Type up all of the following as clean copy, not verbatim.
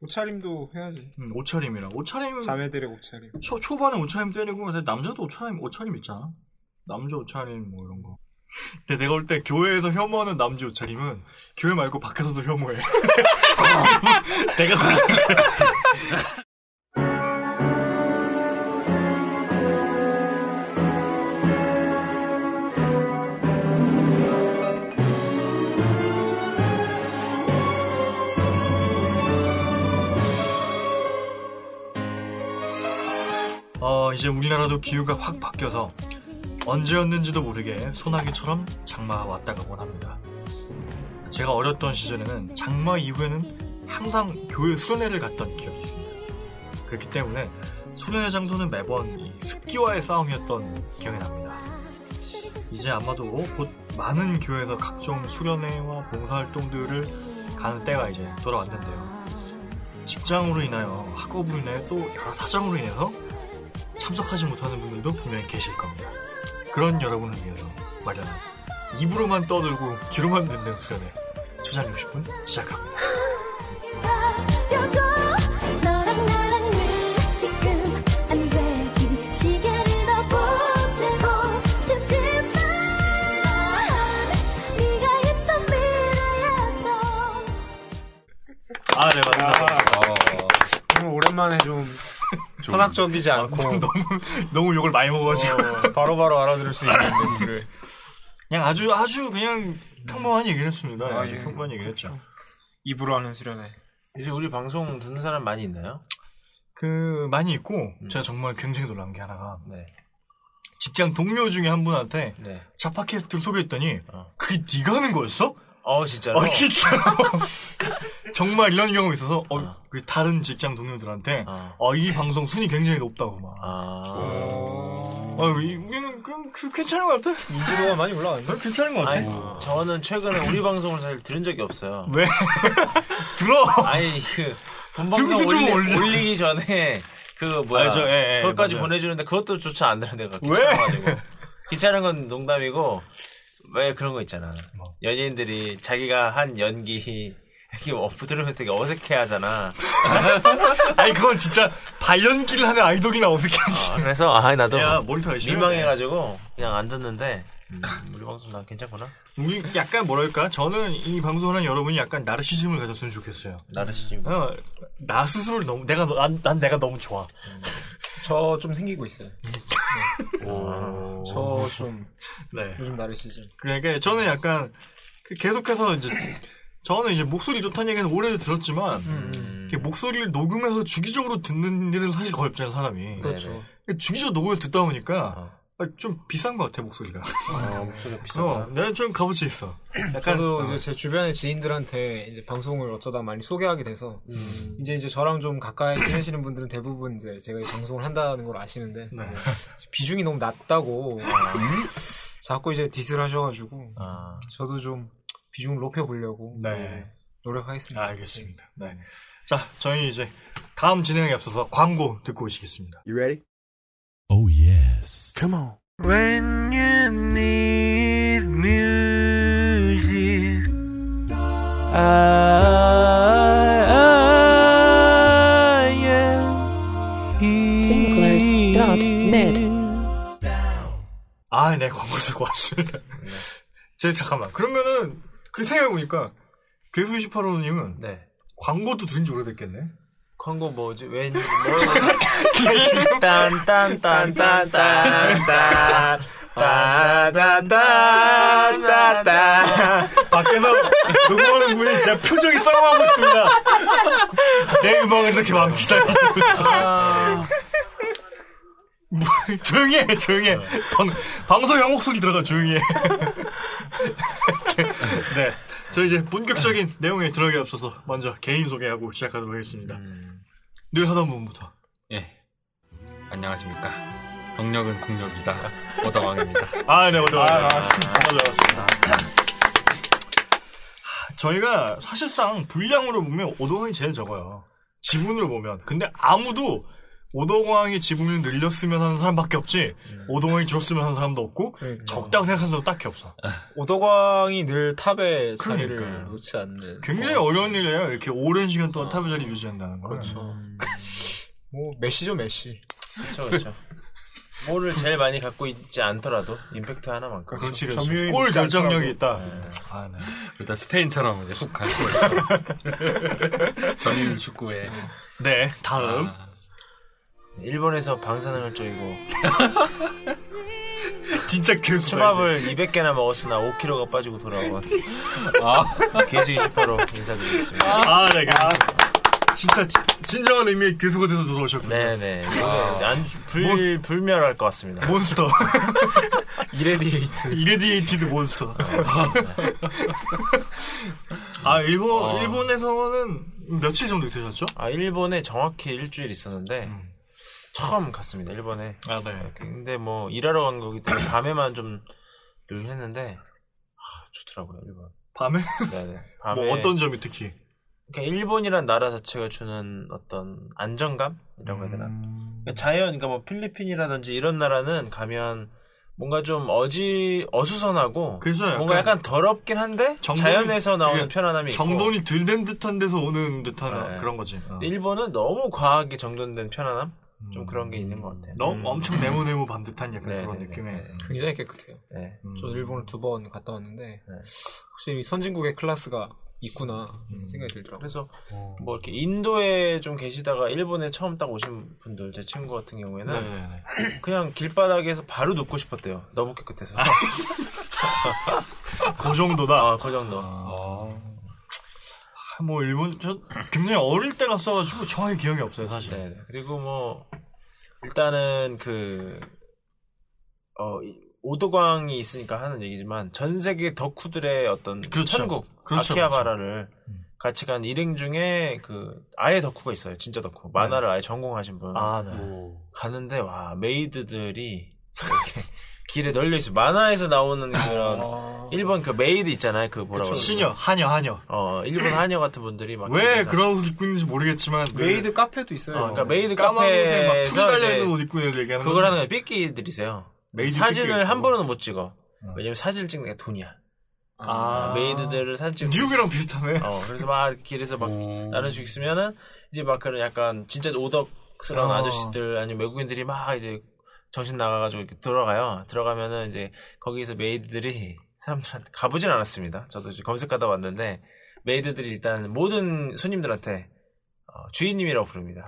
옷차림도 해야지. 옷차림. 자매들의 옷차림. 초반에 옷차림 때리고, 근데 남자도 옷차림 있잖아. 남자 옷차림 뭐 이런 거. 근데 내가 볼 때 교회에서 혐오하는 남자 옷차림은 교회 말고 밖에서도 혐오해. 내가 볼 때. 이제 우리나라도 기후가 확 바뀌어서 언제였는지도 모르게 소나기처럼 장마가 왔다가 원합니다. 제가 어렸던 시절에는 장마 이후에는 항상 교회 수련회를 갔던 기억이 있습니다. 그렇기 때문에 수련회 장소는 매번 이 습기와의 싸움이었던 기억이 납니다. 이제 아마도 곧 많은 교회에서 각종 수련회와 봉사활동들을 가는 때가 이제 돌아왔는데요. 직장으로 인하여 학업으로 인하여 또 여러 사정으로 인해서 참석하지 못하는 분들도 분명히 계실 겁니다. 그런 여러분을 위해서 마련한 입으로만 떠들고 귀로만 듣는 수련회 주장 60분 시작합니다. 네, 맞습니다. 너무 오랜만에 좀 현학적이지 않고 너무 욕을 많이 먹어가지고 바로바로 알아들을 수 있는 멘트를 그냥 아주 그냥 평범한 얘기를 했습니다. 예. 평범한 얘기를 했죠. 입으로 하는 수련회. 이제 우리 방송 듣는 사람 많이 있나요? 많이 있고 제가 정말 굉장히 놀란 게 하나가 직장 동료 중에 한 분한테 자팟캐스트를 소개했더니 그게 네가 하는 거였어? 진짜로? 진짜로. 정말 이런 경험이 있어서, 다른 직장 동료들한테, 이 방송 순위 굉장히 높다고 막. 우리는 괜찮은 것 같아. 인지도가 많이 올라왔네. 괜찮은 것 같아. 저는 최근에 우리 방송을 사실 들은 적이 없어요. 왜? 들어! 본방송 올리기 전에, 그것까지 보내주는데 그것도 조차 안 들은 내가 귀찮아가지고. 귀찮은 건 농담이고, 왜 그런 거 있잖아. 연예인들이 자기가 한 연기 이렇게 들으면서 되게 어색해 하잖아. 아니 그건 진짜 발연기를 하는 아이돌이나 어색하지. 그래서 나도 민망해가지고 그냥 안 듣는데 우리 방송 난 괜찮구나. 우리 약간 뭐랄까 저는 이 방송을 하는 여러분이 약간 나르시즘을 가졌으면 좋겠어요. 나르시즘. 나 스스로를 너무 난 내가 너무 좋아. 저 좀 생기고 있어요. 저 좀 요즘 나르시즘. 그러니까 저는 약간 계속해서 저는 이제 목소리 좋다는 얘기는 오래 들었지만 목소리를 녹음해서 주기적으로 듣는 일은 사실 거의 없잖아요 사람이. 그렇죠. 주기적으로 녹음을 듣다 보니까 좀 비싼 것 같아 목소리가. 목소리가 비싸다. 내가 좀 값어치 있어. 약간 저도 이제 제 주변의 지인들한테 이제 방송을 어쩌다 많이 소개하게 돼서 이제 저랑 좀 가까이 지내시는 분들은 대부분 이제 제가 이 방송을 한다는 걸 아시는데 비중이 너무 낮다고 자꾸 이제 디스를 하셔가지고 저도 좀 비중을 높여보려고 노력하겠습니다. 알겠습니다. 네. 자, 저희 이제 다음 진행에 앞서서 광고 듣고 오시겠습니다. You ready? Oh yes. Come on. When you need music, Tinklers.net. 네, 광고 듣고 왔습니다. 잠깐만. 그러면은 생각해보니까 괴수 28호님은 광고도 들은 지 오래됐겠네. 광고 뭐지? 밖에서 녹음하는 분이 진짜 표정이 썩어가고 있습니다. 내 음악을 이렇게 망치다니. 조용히 해. 방송 영목 소리 들어가 조용히 해. 네. 저 이제 본격적인 내용에 들어가기 앞서서 먼저 개인 소개하고 시작하도록 하겠습니다. 늘 하던 분부터. 안녕하십니까. 동력은 공력이다. 오다왕입니다. 네, 오다왕. 반갑습니다. 저희가 사실상 분량으로 보면 오다왕이 제일 적어요. 지분으로 보면. 근데 아무도 오동왕이 지붕을 늘렸으면 하는 사람밖에 없지 오동왕이 줄었으면 하는 사람도 없고 적다고 생각하는 사람도 딱히 없어. 오덕왕이 늘 탑에 자리를 놓지 않는 굉장히 어려운 일이에요. 이렇게 오랜 시간 동안 탑에 자리 유지한다는 거. 그렇죠. 뭐 메시죠 메시. 그렇죠. 볼을 제일 많이 갖고 있지 않더라도 임팩트 하나만큼. 그렇지. 골 결정력이 있다. 네. 일단 스페인처럼 이제 훅 갈 수 있어. 전임 축구에. 네, 다음. 일본에서 방사능을 쪼이고 진짜 교수. 초밥을 200개나 먹었으나 5kg가 빠지고 돌아온 개즈 28호 인사드리겠습니다. 네. 진짜 진정한 의미의 교수가 돼서 돌아오셨군요. 네네. 불멸할 것 같습니다. 몬스터. 이레디에이티드 몬스터. 일본에서는 며칠 정도 있으셨죠? 일본에 정확히 일주일 있었는데 처음 갔습니다. 일본에. 네. 근데 뭐 일하러 간 거기 때문에 밤에만 좀 놀긴 했는데 좋더라고요. 일본. 밤에? 네네. 밤에 뭐 어떤 점이 특히? 그러니까 일본이란 나라 자체가 주는 어떤 안정감이라고 해야 되나? 그러니까 그러니까 뭐 필리핀이라든지 이런 나라는 가면 뭔가 좀 어수선하고 뭔가 약간 더럽긴 한데 자연에서 나오는 편안함이 있고 정돈이 덜 된 듯한 데서 오는 듯한 그런 거지. 일본은 너무 과하게 정돈된 편안함? 좀 그런 게 있는 것 같아요. 너무 엄청 네모네모 반듯한 약간 그런 느낌에. 굉장히 깨끗해요. 네. 저는 일본을 2번 갔다 왔는데 확실히 선진국의 클래스가 있구나 생각이 들더라고요. 그래서 뭐 이렇게 인도에 좀 계시다가 일본에 처음 딱 오신 분들, 제 친구 같은 경우에는 그냥 길바닥에서 바로 눕고 싶었대요. 너무 깨끗해서. 그 정도다. 그 정도. 뭐 일본 저 굉장히 어릴 때 갔어가지고 정확히 기억이 없어요 사실. 네. 그리고 뭐 일단은 오도광이 있으니까 하는 얘기지만 전 세계 덕후들의 어떤 천국 아키하바라를 같이 간 일행 중에 아예 덕후가 있어요. 진짜 덕후. 만화를 아예 전공하신 분. 가는데 와 메이드들이 이렇게 길에 널려 있어. 만화에서 나오는 그런 일본 메이드 있잖아요. 뭐라고 시녀, 하녀. 일본 하녀 같은 분들이 막 왜 그런 옷을 입고 있는지 모르겠지만 메이드 카페도 있어요. 그러니까 메이드 카페에서 달려 있는 옷 입고 있는 얘기하는 그걸 하는 거예요. 삐끼들이세요. 사진을 한 번은 못 찍어. 왜냐면 사진을 찍는 게 돈이야. 메이드들을 사진 찍고 뉴욕이랑 비슷하네. 그래서 막 길에서 막 나눠주고 있으면은 이제 막 그런 약간 진짜 오덕스러운 아저씨들 아니면 외국인들이 막 이제 정신 나가가지고 이렇게 들어가면은 이제 거기서 메이드들이 사람들한테 가보진 않았습니다. 저도 이제 검색하다 왔는데 메이드들이 일단 모든 손님들한테 주인님이라고 부릅니다.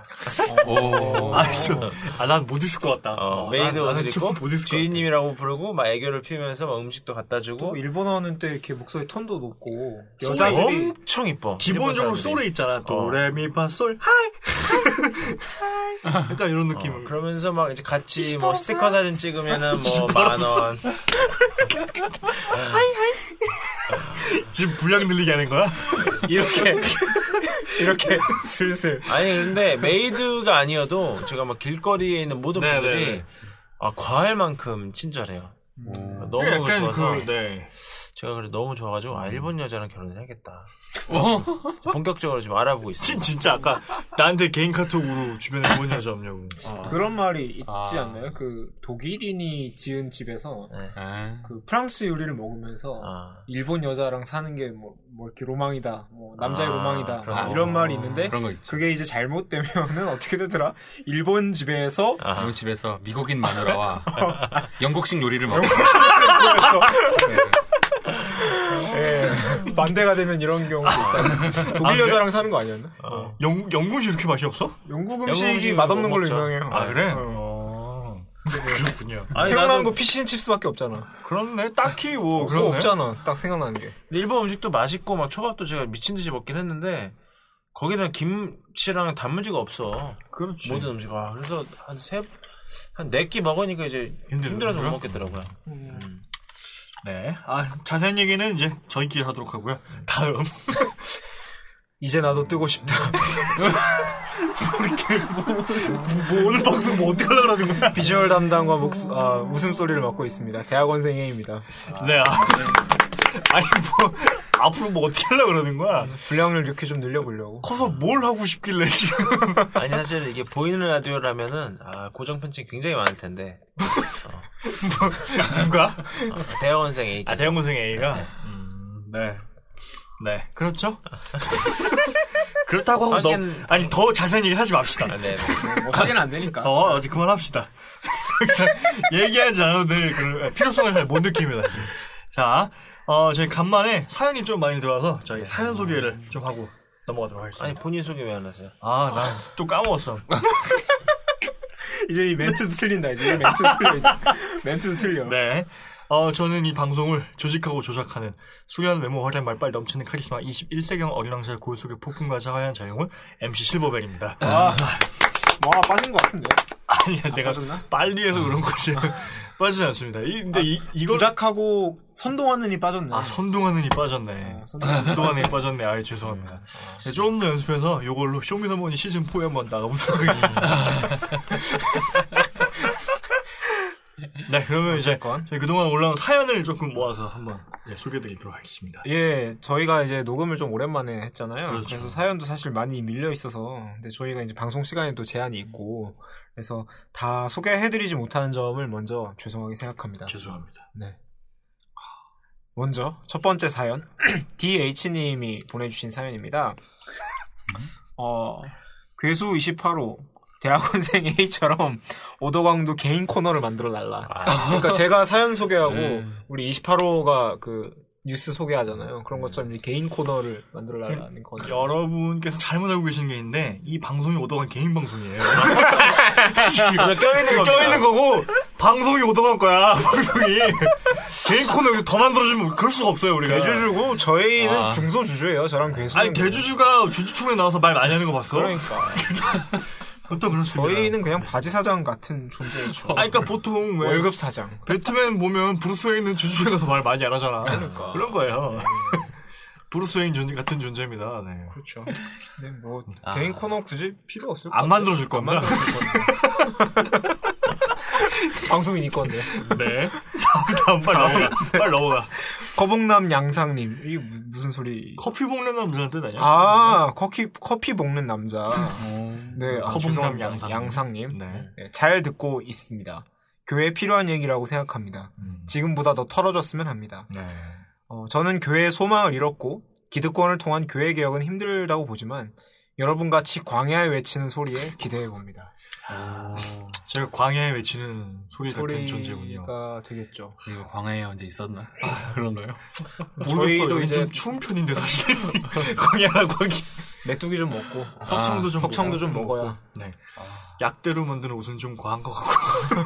난 못 있을 것 같다. 메이드 옷을 입고 주인님이라고 부르고 막 애교를 피우면서 막 음식도 갖다 주고. 또 일본어는 또 이렇게 목소리 톤도 높고 여자들이 엄청 이뻐. 기본적으로 솔에 있잖아. 도레미파솔 하이. 약간 이런 느낌. 그러면서 막 이제 같이 뭐 스티커 사진 찍으면은 뭐 10,000원. 하이. 지금 분량 늘리게 하는 거야? 이렇게 슬슬. 아니 근데 메이드가 아니어도 제가 막 길거리에 있는 모든 분들이 과할 만큼 친절해요. 너무 좋아서 제가 그래 너무 좋아가지고 일본 여자랑 결혼을 해야겠다. 본격적으로 지금 알아보고 있어요. 진짜 아까 나한테 개인 카톡으로 주변에 일본 여자 없냐고. 그런 말이 있지 않나요? 독일인이 지은 집에서 프랑스 요리를 먹으면서 일본 여자랑 사는 게 뭐 이렇게 로망이다, 뭐 남자의 로망이다 이런 말이 있는데 그게 이제 잘못되면은 어떻게 되더라? 일본 집에서 미국인 마누라와 영국식 요리를 먹고 반대가 되면 이런 경우도 있다. 독일 여자랑 사는 거 아니었나? 영국 음식 이렇게 맛이 없어? 영국 음식이 맛없는 걸로 유명해요. 그래? 그렇군요. 생각나는 거 피시앤칩스밖에 없잖아. 그렇네. 딱히 그거 없잖아. 딱 생각나는 게. 근데 일본 음식도 맛있고 막 초밥도 제가 미친 듯이 먹긴 했는데 거기는 김치랑 단무지가 없어. 그렇지. 모든 음식. 그래서 한 4끼 먹으니까 이제 힘들어서 못 먹겠더라고요. 네. 자세한 얘기는 이제 저희끼리 하도록 하고요. 다음. 이제 나도 뜨고 싶다. 오늘 방송 어떻게 하려고 그러는 거야? 비주얼 담당과 웃음소리를 맡고 있습니다. 대학원생 A입니다. 네. 아니 뭐 앞으로 뭐 어떻게 하려고 그러는 거야? 분량을 이렇게 좀 늘려보려고. 커서 뭘 하고 싶길래 지금? 아니 사실 이게 보이는 라디오라면은 고정 편집 굉장히 많을 텐데. 누가? 대학원생 A. 대학원생 A가. 네. 네, 그렇죠. 그렇다고 하고 아니 더 자세한 얘기 하지 맙시다. 네. 뭐 확인 안 되니까. 어제 그만합시다. 얘기하지 않아도 될 필요성을 잘 못 느낍니다 지금. 자, 저희 간만에 사연이 좀 많이 들어와서 저희 사연 소개를 좀 하고 넘어가도록 하겠습니다. 아니 본인 소개 왜 안 하세요? 난 또 까먹었어. 이제 이 멘트도 틀린다. 이제 멘트도 틀려. 네. 저는 이 방송을 조직하고 조작하는 수려한 외모 화려한 말빨 넘치는 카리스마 21세경 어린왕자의 고요 속의 폭풍과 자하얀 자영을 MC 실버벨입니다. 와, 빠진 것 같은데. 아니야, 내가 빠졌나? 빨리 해서 그런 거지. 빠지지 않습니다. 근데 이걸 조작하고 선동하는 이 빠졌네. 선동하는 이 빠졌네. 선동하는 이 빠졌네. 죄송합니다. 네, 조금 더 연습해서 요걸로 쇼미더머니 시즌4에 한번 나가보도록 하겠습니다. 네, 그러면 이제 저희 그동안 올라온 사연을 조금 모아서 한번 소개해드리도록 하겠습니다. 예, 저희가 이제 녹음을 좀 오랜만에 했잖아요. 그렇죠. 그래서 사연도 사실 많이 밀려 있어서, 근데 저희가 이제 방송 시간에 또 제한이 있고, 그래서 다 소개해드리지 못하는 점을 먼저 죄송하게 생각합니다. 죄송합니다. 네. 먼저 첫 번째 사연 DH님이 보내주신 사연입니다. 괴수 28호 대학원생 A처럼 오도광도 개인 코너를 만들어 달라. 그러니까 제가 사연 소개하고 우리 28호가 그 뉴스 소개하잖아요. 그런 것처럼 개인 코너를 만들어 달라는 거죠. 여러분께서 잘못 알고 계신 게 있는데 이 방송이 오도광 개인 방송이에요. 껴있는 거고 방송이 오도광 거야. 방송이 개인 코너 더 만들어주면 그럴 수가 없어요. 우리가 대주주고 저희는 중소주주예요. 저랑 괴수. 아니 대주주가 주주총회 나와서 말 많이 하는 거 봤어? 그러니까. 또 그렇습니다. 저희는 그냥 바지 사장 같은 존재죠. 그러니까 보통 왜 월급 사장. 배트맨 보면 브루스 웨인은 주주총회 가서 말 많이 안 하잖아. 그러니까. 그런 거예요. 브루스 웨인 같은 존재입니다. 네. 그렇죠. 네, 뭐 개인 코너 굳이 필요 없을 것 안 만들어줄 겁니다. 방송이 네 건데. 네. 다음 빨리 넘어가. 거북남 양상님. 이게 무슨 소리? 커피 볶는 남자한테 아니야? 커피 볶는 남자. 네, 거북남 양상님. 네. 네, 잘 듣고 있습니다. 교회에 필요한 얘기라고 생각합니다. 지금보다 더 털어줬으면 합니다. 네. 저는 교회의 소망을 잃었고 기득권을 통한 교회 개혁은 힘들다고 보지만 여러분같이 광야에 외치는 소리에 기대해 봅니다. 제가 광야에 외치는 소리 같은 존재군요. 소리가 되겠죠. 이거 광야에 언제 있었나? 그런가요? 저희도 이제 좀 추운 편인데 사실 광야라고 하기. 메뚜기 좀 먹고 석청도 좀 먹어야. 네. 약대로 만드는 옷은 좀 과한 것 같고.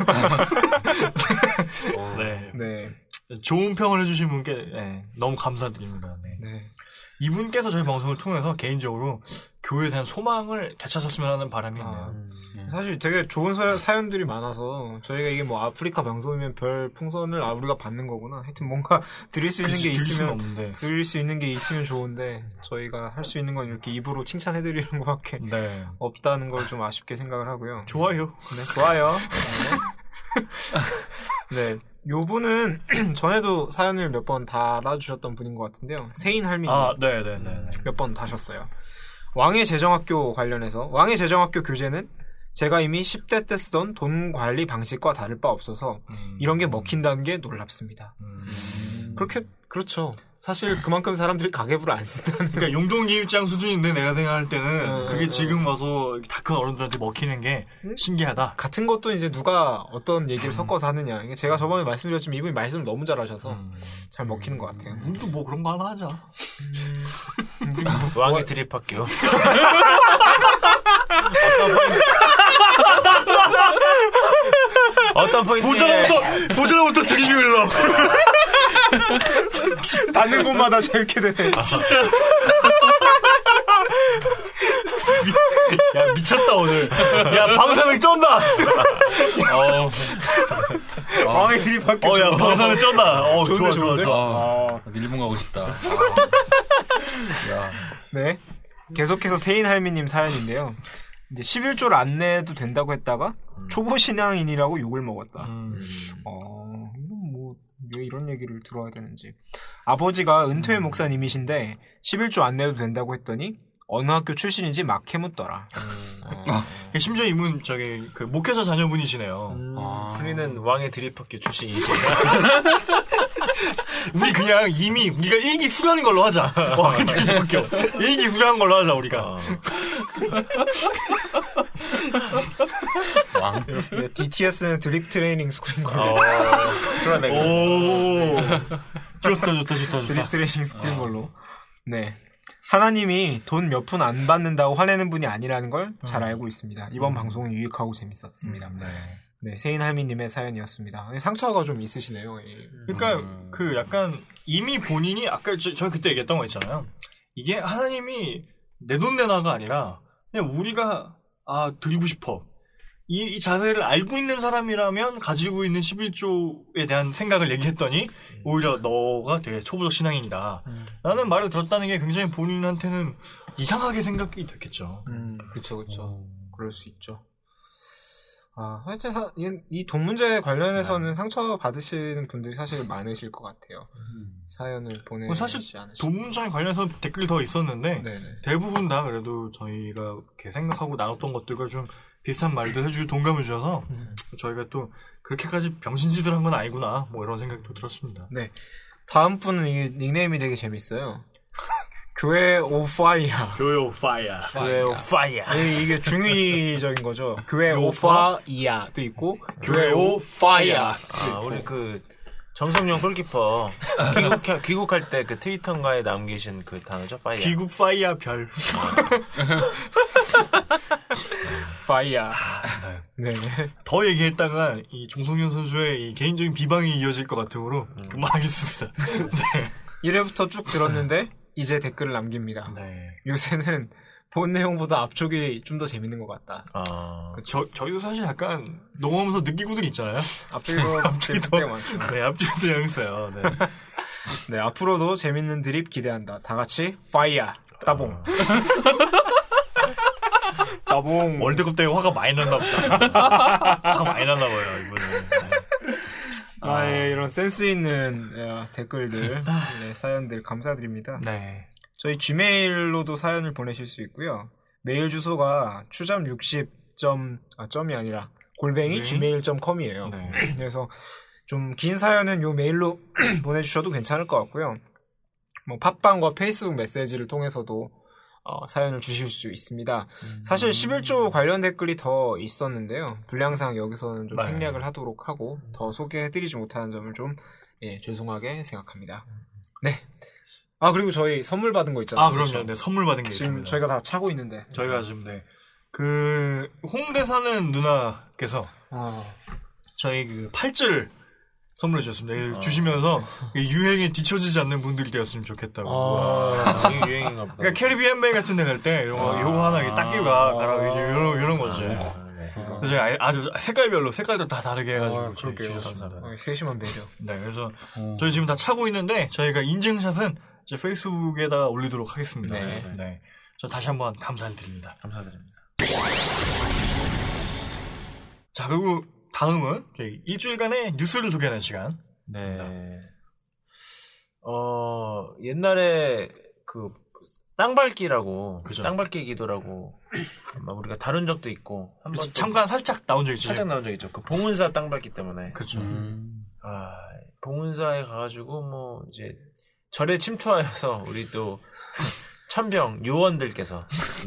네. 네. 좋은 평을 해주신 분께 너무 감사드립니다. 네. 이분께서 저희 방송을 통해서 개인적으로 교회에 대한 소망을 되찾았으면 하는 바람이 있네요. 사실 되게 좋은 사연들이 많아서 저희가 이게 뭐 아프리카 방송이면 별 풍선을 우리가 받는 거구나. 하여튼 뭔가 드릴 수 있는 게 있으면 드릴 수 있는 게 있으면 좋은데 저희가 할 수 있는 건 이렇게 입으로 칭찬해드리는 것밖에 없다는 걸 좀 아쉽게 생각을 하고요. 좋아요. 네, 좋아요. 네. 요 분은 전에도 사연을 몇 번 달아주셨던 분인 것 같은데요. 세인할미님. 네네네. 몇 번 다셨어요. 왕의 재정학교 관련해서 왕의 재정학교 교재는 제가 이미 10대 때 쓰던 돈 관리 방식과 다를 바 없어서 이런 게 먹힌다는 게 놀랍습니다. 그렇죠. 사실 그만큼 사람들이 가계부를 안 쓴다는. 그러니까 용돈기 입장 수준인데 내가 생각할 때는 그게 지금 와서 다 큰 어른들한테 먹히는 게 신기하다. 같은 것도 이제 누가 어떤 얘기를 섞어서 하느냐. 제가 저번에 말씀드렸지만 이분이 말씀을 너무 잘하셔서 잘 먹히는 것 같아요. 우리도 뭐 그런 거 하나 하자. 왕의 드립학교. 어떤 포인트? 보전부터 드립이 흘러. 닿는 곳마다 재밌게 되네. 진짜. 야, 미쳤다, 오늘. 야, 방사능 쩐다! 왕의 드립학교. 야, 방사능 쩐다. 좋아. 일본 가고 싶다. 네. 계속해서 세인할미님 사연인데요. 이제 11조를 안 내도 된다고 했다가 초보 신앙인이라고 욕을 먹었다. 이건 뭐 왜 이런 얘기를 들어야 되는지. 아버지가 은퇴 목사님이신데 11조 안 내도 된다고 했더니 어느 학교 출신인지 막 캐묻더라. 심지어 이분 그 목회자 자녀분이시네요. 우리는 왕의 드립학교 출신이지. 우리 그냥 이미 우리가 일기 수료한 걸로 하자. 왕의 드립학교 일기 수료한 걸로 하자 우리가. DTS는 드립 트레이닝 스쿨인 걸로. 그러네. 오, 좋다. 드립 트레이닝 스쿨인 걸로. 네. 하나님이 돈 몇 푼 안 받는다고 화내는 분이 아니라는 걸 잘 알고 있습니다. 이번 방송은 유익하고 재밌었습니다. 네, 세인 할미님의 사연이었습니다. 상처가 좀 있으시네요. 그러니까 그 약간 이미 본인이 아까 저는 그때 얘기했던 거 있잖아요. 이게 하나님이 내 돈 내놔가 아니라 그냥 우리가 드리고 싶어. 이 자세를 알고 있는 사람이라면 가지고 있는 11조에 대한 생각을 얘기했더니 오히려 너가 되게 초보적 신앙인이다 라는 말을 들었다는 게 굉장히 본인한테는 이상하게 생각이 됐겠죠. 그쵸. 그럴 수 있죠. 하여튼 이 돈 문제 관련해서는 상처 받으시는 분들이 사실 많으실 것 같아요. 사연을 보내주지 사실 않으시고. 돈 문제에 관련해서 댓글이 더 있었는데 네네. 대부분 다 그래도 저희가 이렇게 생각하고 나눴던 것들과 좀 비슷한 말들 해주고 동감해 주셔서 저희가 또 그렇게까지 병신짓을 한 건 아니구나 뭐 이런 생각도 들었습니다. 네. 다음 분은 이 닉네임이 되게 재밌어요. 교회 오파이야. 교회 오파이야. 교회 오파이야. 이게 중의적인 거죠. 교회 오파이야도 있고 교회 오파이야. 우리 그 정성용 골키퍼 귀국할 때 그 트위터인가에 남기신 그 단어죠? 파이야. 귀국 파이야 별. 파이야. 네. 더 얘기했다가 이 종성현 선수의 이 개인적인 비방이 이어질 것 같으므로 그만하겠습니다. 네. 1회부터 쭉 들었는데 이제 댓글을 남깁니다. 네. 요새는 본 내용보다 앞쪽이 좀 더 재밌는 것 같다. 저희도 사실 약간 녹음하면서 느끼고들 있잖아요. 앞쪽이 더 많죠. 네, 앞쪽이 더 재밌어요. 네. 네, 앞으로도 재밌는 드립 기대한다. 다 같이 파이야. 따봉. 따봉. 월드컵 때 화가 많이 났나 보다. 화가 많이 났나 봐요, 이번에. 네. 이런 센스 있는 댓글들, 네, 사연들 감사드립니다. 네. 저희 gmail로도 사연을 보내실 수 있고요. 메일 주소가 추잠60점이 아니라 gmail.com이에요. 네. 그래서 좀 긴 사연은 요 메일로 보내주셔도 괜찮을 것 같고요. 뭐 팟빵과 페이스북 메시지를 통해서도 사연을 주실 수 있습니다. 사실 11조 관련 댓글이 더 있었는데요. 분량상 여기서는 좀 생략을 하도록 하고 더 소개해드리지 못하는 점을 좀 죄송하게 생각합니다. 네. 그리고 저희 선물 받은 거 있잖아요. 그럼요. 네, 선물 받은 게 지금 있습니다. 저희가 다 차고 있는데. 저희가 지금, 그, 홍대 사는 누나께서, 저희 그 팔찌를 선물해 주셨습니다. 주시면서, 유행에 뒤처지지 않는 분들이 되었으면 좋겠다고. 이게 유행인가 보다. 그러니까 캐리비안 베이 같은 데 갈 때, 요거 하나 딱 끼고 가라고, 이런 거죠. 그래서 아주 색깔도 다 다르게 해가지고 주셨습니다. 세심한 배려. 네, 그래서 저희 지금 다 차고 있는데, 저희가 인증샷은 이제 페이스북에다가 올리도록 하겠습니다. 네. 저 다시 한번 감사드립니다. 감사드립니다. 자, 그리고 다음은 저희 일주일간의 뉴스를 소개하는 시간. 네. 옛날에 그 땅밟기라고, 그죠. 땅밟기 기도라고 아마 우리가 다룬 적도 있고 한번 잠깐 살짝 나온 적 있죠. 살짝 나온 적 있죠. 그 봉은사 땅밟기 때문에. 그렇죠. 봉은사에 가가지고 뭐 이제 절에 침투하여서 우리 또 천병 요원들께서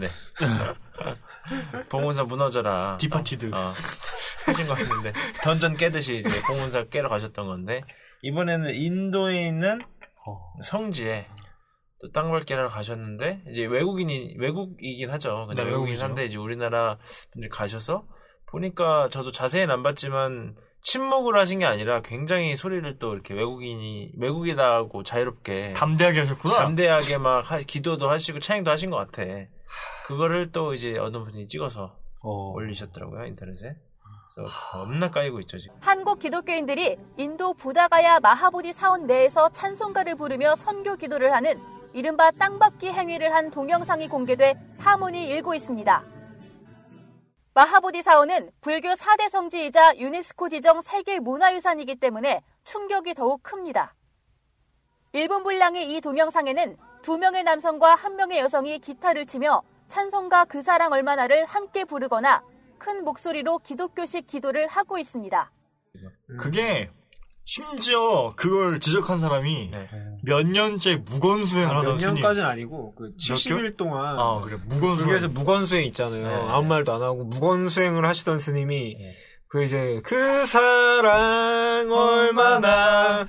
봉은사 무너져라 디파티드 하신 거 같은데 던전 깨듯이 이제 봉은사 깨러 가셨던 건데 이번에는 인도에 있는 성지에 또 땅밟기를 가셨는데 이제 외국이긴 하죠. 근데 외국이긴 한데 이제 우리나라 분들이 가셔서 보니까 저도 자세히는 안 봤지만 침묵을 하신 게 아니라 굉장히 소리를 또 이렇게 외국이다고 자유롭게 담대하게 하셨구나. 담대하게 막 기도도 하시고 찬양도 하신 것 같아. 그거를 또 이제 어느 분이 찍어서 올리셨더라고요 인터넷에. 그래서 겁나 까이고 있죠 지금. 한국 기독교인들이 인도 부다가야 마하보디 사원 내에서 찬송가를 부르며 선교 기도를 하는 이른바 땅밟기 행위를 한 동영상이 공개돼 파문이 일고 있습니다. 마하보디 사원은 불교 4대 성지이자 유네스코 지정 세계문화유산이기 때문에 충격이 더욱 큽니다. 1분 분량의 이 동영상에는 2명의 남성과 1명의 여성이 기타를 치며 찬송가 그 사랑 얼마나를 함께 부르거나 큰 목소리로 기독교식 기도를 하고 있습니다. 그게 심지어 그걸 지적한 사람이 몇 년째 무건수행을 하던 몇 년까지는 아니고 그 70일 동안 그래 무건수행. 불교에서 무건수행 있잖아요. 아무 말도 안 하고 무건수행을 하시던 스님이 그 이제 그 사랑 얼마나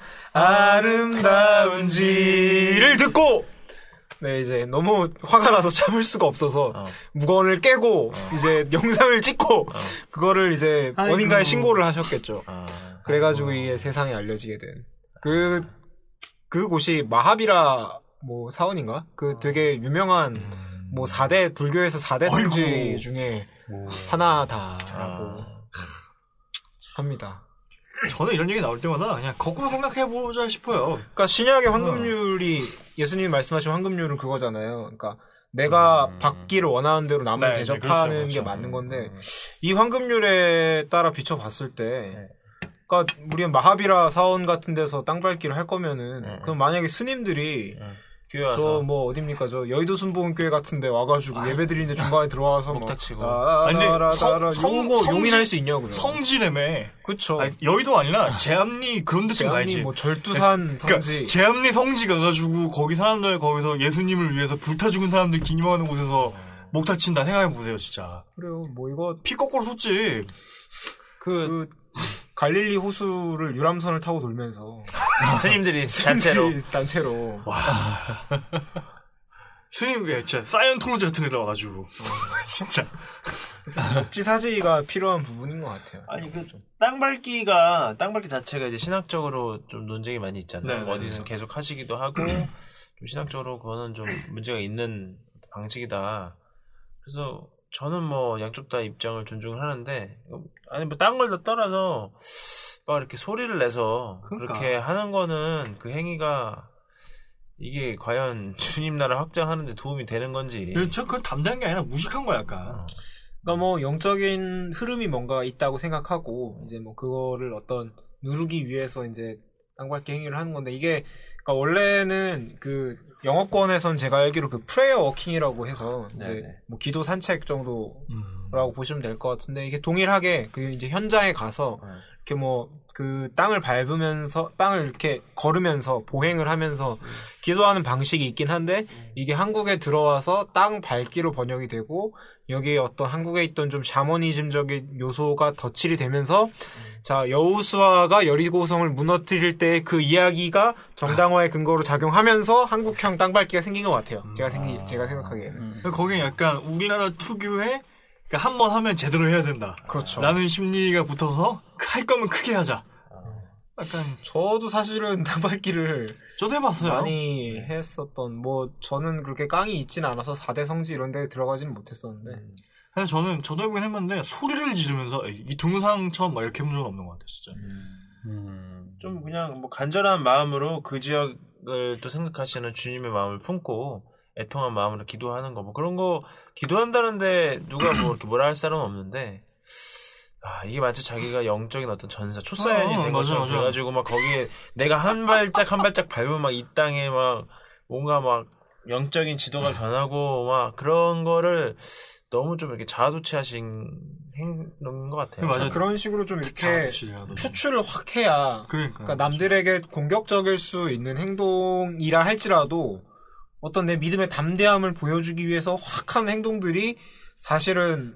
아름다운지를 듣고 이제 너무 화가 나서 참을 수가 없어서 무건을 깨고 이제 영상을 찍고 그거를 이제 어딘가에 신고를 하셨겠죠. 그래가지고 이게 세상에 알려지게 된 그 곳이 마하비라 뭐 사원인가? 그 되게 유명한 뭐 4대 불교에서 4대 성지 중에 하나다라고 합니다. 저는 이런 얘기 나올 때마다 그냥 거꾸로 생각해보자 싶어요. 그러니까 신약의 황금률이 예수님이 말씀하신 황금률은 그거잖아요. 그러니까 내가 받기를 원하는 대로 남을 대접하는 그렇죠. 게 맞는 건데 이 황금률에 따라 비춰봤을 때 그러니까 우리 마하비라 사원 같은 데서 땅 밟기를 할 거면은 그럼 만약에 스님들이 저 뭐 어딥니까 저 여의도 순복음교회 같은데 와가지고 예배드리는데 중간에 들어와서 목탁 치고 근데 요거 용인할 수 있냐고요. 성지래매. 그쵸. 여의도 아니라 제암리 그런 데쯤 가야지. 뭐 절두산 성지. 그러니까 제암리 성지 가가지고 거기 사람들 거기서 예수님을 위해서 불타 죽은 사람들 기념하는 곳에서 목탁 친다 생각해보세요 진짜. 그래요. 뭐 이거 피 거꾸로 솟지. 그 갈릴리 호수를 유람선을 타고 돌면서 스님들이 단체로 와 스님이 진짜 사이언톨로지 같은 데로 와가지고 진짜 역지사지가 필요한 부분인 것 같아요. 아니 그 땅 밟기 자체가 이제 신학적으로 좀 논쟁이 많이 있잖아요. 어디서 계속 하시기도 하고 좀 신학적으로 그거는 좀 문제가 있는 방식이다. 그래서 저는 뭐 양쪽 다 입장을 존중을 하는데 아니 뭐 딴 걸 떠나서 막 이렇게 소리를 내서 그렇게 하는 거는 그 행위가 이게 과연 주님 나라 확장하는데 도움이 되는 건지. 저 그건 담대한 게 아니라 무식한 거야 약간. 그러니까 뭐 영적인 흐름이 뭔가 있다고 생각하고 이제 뭐 그거를 어떤 누르기 위해서 이제 땅밟기 행위를 하는 건데 이게 그러니까 원래는 그 영어권에선 제가 알기로 그 프레이어 워킹이라고 해서 이제 뭐 기도 산책 정도라고 보시면 될 것 같은데 이게 동일하게 그 이제 현장에 가서 이렇게 뭐 그 땅을 밟으면서 땅을 이렇게 걸으면서 보행을 하면서 기도하는 방식이 있긴 한데 이게 한국에 들어와서 땅 밟기로 번역이 되고 여기에 어떤 한국에 있던 좀 샤머니즘적인 요소가 덧칠이 되면서 자 여호수아가 여리고성을 무너뜨릴 때 그 이야기가 정당화의 근거로 작용하면서 한국형 땅밟기가 생긴 것 같아요. 제가 생각하기에는. 거기에 약간 우리나라 특유의 그러니까 한 번 하면 제대로 해야 된다. 그렇죠. 라는 심리가 붙어서 할 거면 크게 하자. 약간 저도 사실은 땅밟기를 저도 해봤어요. 많이 했었던 뭐 저는 그렇게 깡이 있진 않아서 4대 성지 이런 데 들어가지는 못했었는데 그래서 저도 해보긴 했는데 소리를 지르면서 이 동영상처럼 막 이렇게 해본 적은 없는 것 같아요 진짜. 좀 그냥 뭐 간절한 마음으로 그 지역을 또 생각하시는 주님의 마음을 품고 애통한 마음으로 기도하는 거 뭐 그런 거 기도한다는데 누가 뭐 이렇게 뭐라 할 사람은 없는데 이게 마치 자기가 영적인 어떤 전사 초사연이 된 것처럼 돼가지고 막 거기에 내가 한 발짝 밟으면 막 이 땅에 막 뭔가 막 영적인 지도가 변하고 막 그런 거를 너무 좀 이렇게 자아도취하신 행동인 것 같아요. 맞아요. 그런 식으로 좀 이렇게 표출을 확 해야 그러니까 남들에게 공격적일 수 있는 행동이라 할지라도 어떤 내 믿음의 담대함을 보여주기 위해서 확 하는 행동들이 사실은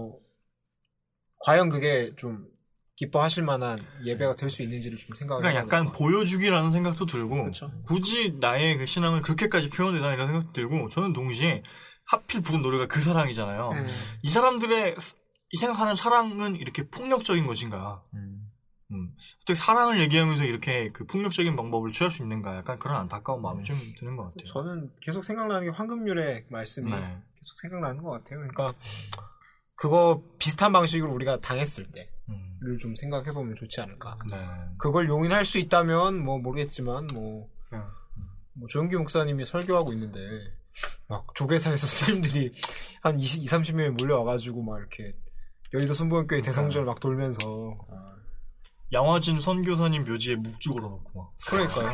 과연 그게 좀 기뻐하실 만한 예배가 될 수 있는지를 좀 생각을 그러니까 약간 보여주기라는 생각도 들고 그쵸? 굳이 나의 그 신앙을 그렇게까지 표현되나 이런 생각도 들고 저는 동시에 하필 부른 노래가 그 사랑이잖아요. 이 사람들의 이 생각하는 사랑은 이렇게 폭력적인 것인가? 어떻게 사랑을 얘기하면서 이렇게 그 폭력적인 방법을 취할 수 있는가? 약간 그런 안타까운 마음이 좀 드는 것 같아요. 저는 계속 생각나는 게 황금률의 말씀이 계속 생각나는 것 같아요. 그러니까 그거 비슷한 방식으로 우리가 당했을 때를 좀 생각해보면 좋지 않을까. 그걸 용인할 수 있다면 뭐 모르겠지만 뭐 조영기 목사님이 설교하고 있는데 막 조계사에서 스님들이 한 20-30명이 몰려와가지고 막 이렇게 여의도 순복음교회 대성절 막 돌면서 양화진 선교사님 묘지에 묵주 걸어놓고 막. 그러니까요.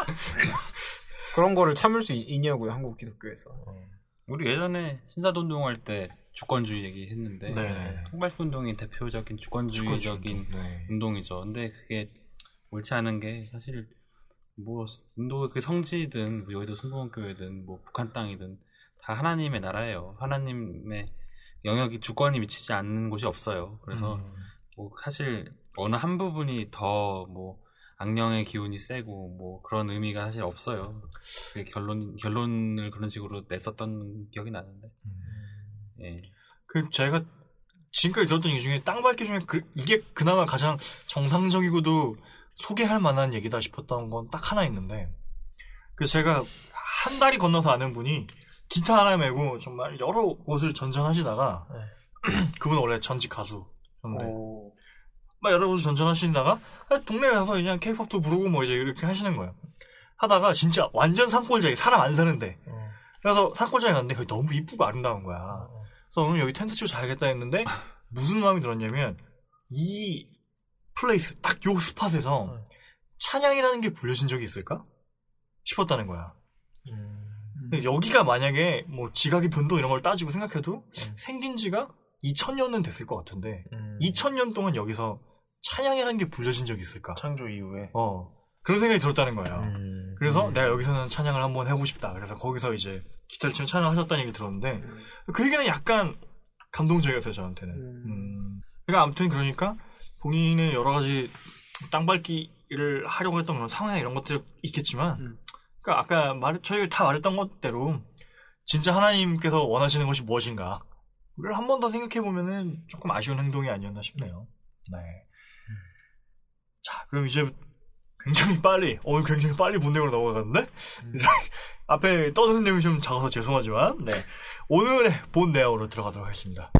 그런 거를 참을 수 있냐고요, 한국 기독교에서. 우리 예전에 신사운동할 때 주권주의 얘기했는데 통발운동이 대표적인 주권주의적인 운동이죠. 근데 그게 옳지 않은 게 사실 뭐 인도의 그 성지든 여의도 순복음교회든 뭐 북한 땅이든 다 하나님의 나라예요. 하나님의 영역이 주권이 미치지 않는 곳이 없어요. 그래서 뭐 사실 어느 한 부분이 더 뭐 악령의 기운이 세고 뭐 그런 의미가 사실 없어요. 결론을 그런 식으로 냈었던 기억이 나는데. 예. 그 제가 지금까지 들었던 얘기 중에 땅밟기 중에 이게 그나마 가장 정상적이고도 소개할 만한 얘기다 싶었던 건 딱 하나 있는데, 그 제가 한 다리 건너서 아는 분이 기타 하나 메고 정말 여러 곳을 전전하시다가 그분은 원래 전직 가수였는데 막 여러 곳을 전전하시다가 동네에 가서 그냥 K-팝도 부르고 뭐 이제 이렇게 하시는 거예요. 하다가 진짜 완전 산골짜기, 사람 안 사는데 그래서 산골짜기 갔는데 거기 너무 이쁘고 아름다운 거야. 그래서 오늘 여기 텐트 치고 자야겠다 했는데 무슨 마음이 들었냐면 이 플레이스 딱 요 스팟에서 찬양이라는 게 불려진 적이 있을까 싶었다는 거야. 여기가 만약에 뭐 지각이 변도 이런 걸 따지고 생각해도 생긴 지가 2000년은 됐을 것 같은데 2000년 동안 여기서 찬양이라는 게 불려진 적이 있을까? 창조 이후에. 그런 생각이 들었다는 거예요. 그래서 내가 여기서는 찬양을 한번 해보고 싶다. 그래서 거기서 이제 기타를 치면 찬양하셨다는 얘기 들었는데 그 얘기는 약간 감동적이었어요, 저한테는. 그러니까 아무튼 그러니까 본인의 여러 가지 땅밟기를 하려고 했던 그런 상황 이런 것들이 있겠지만 그러니까 아까 저희가 다 말했던 것대로 진짜 하나님께서 원하시는 것이 무엇인가 를 한 번 더 생각해보면은 조금 아쉬운 행동이 아니었나 싶네요. 네. 자, 그럼 이제 굉장히 빨리 본내용으로 넘어가는데 앞에 떠드는 내용이 좀 작아서 죄송하지만 오늘의 본 내용으로 들어가도록 하겠습니다.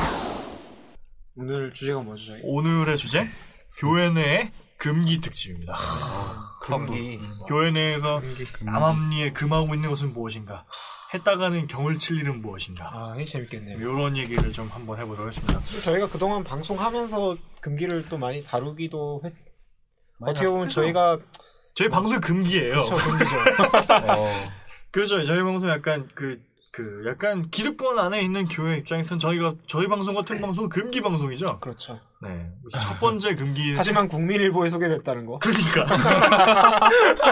오늘 주제가 뭐죠? 오늘의 주제? 교회 내의 금기 특집입니다. 금기. 교회 내에서 암암리에 금하고 있는 것은 무엇인가? 했다가는 경을 칠 일은 무엇인가? 이게 재밌겠네요. 이런 얘기를 좀 한번 해보도록 하겠습니다. 저희가 그동안 방송하면서 금기를 또 많이 다루기도 어떻게 보면 저희 방송 금기예요. 그렇죠, 금기죠. 그렇죠. 저희 방송 약간 약간 기득권 안에 있는 교회 입장에서는 저희 방송 같은 방송은 금기 방송이죠. 그렇죠. 네. 첫 번째 금기. 하지만 국민일보에 소개됐다는 거. 그러니까.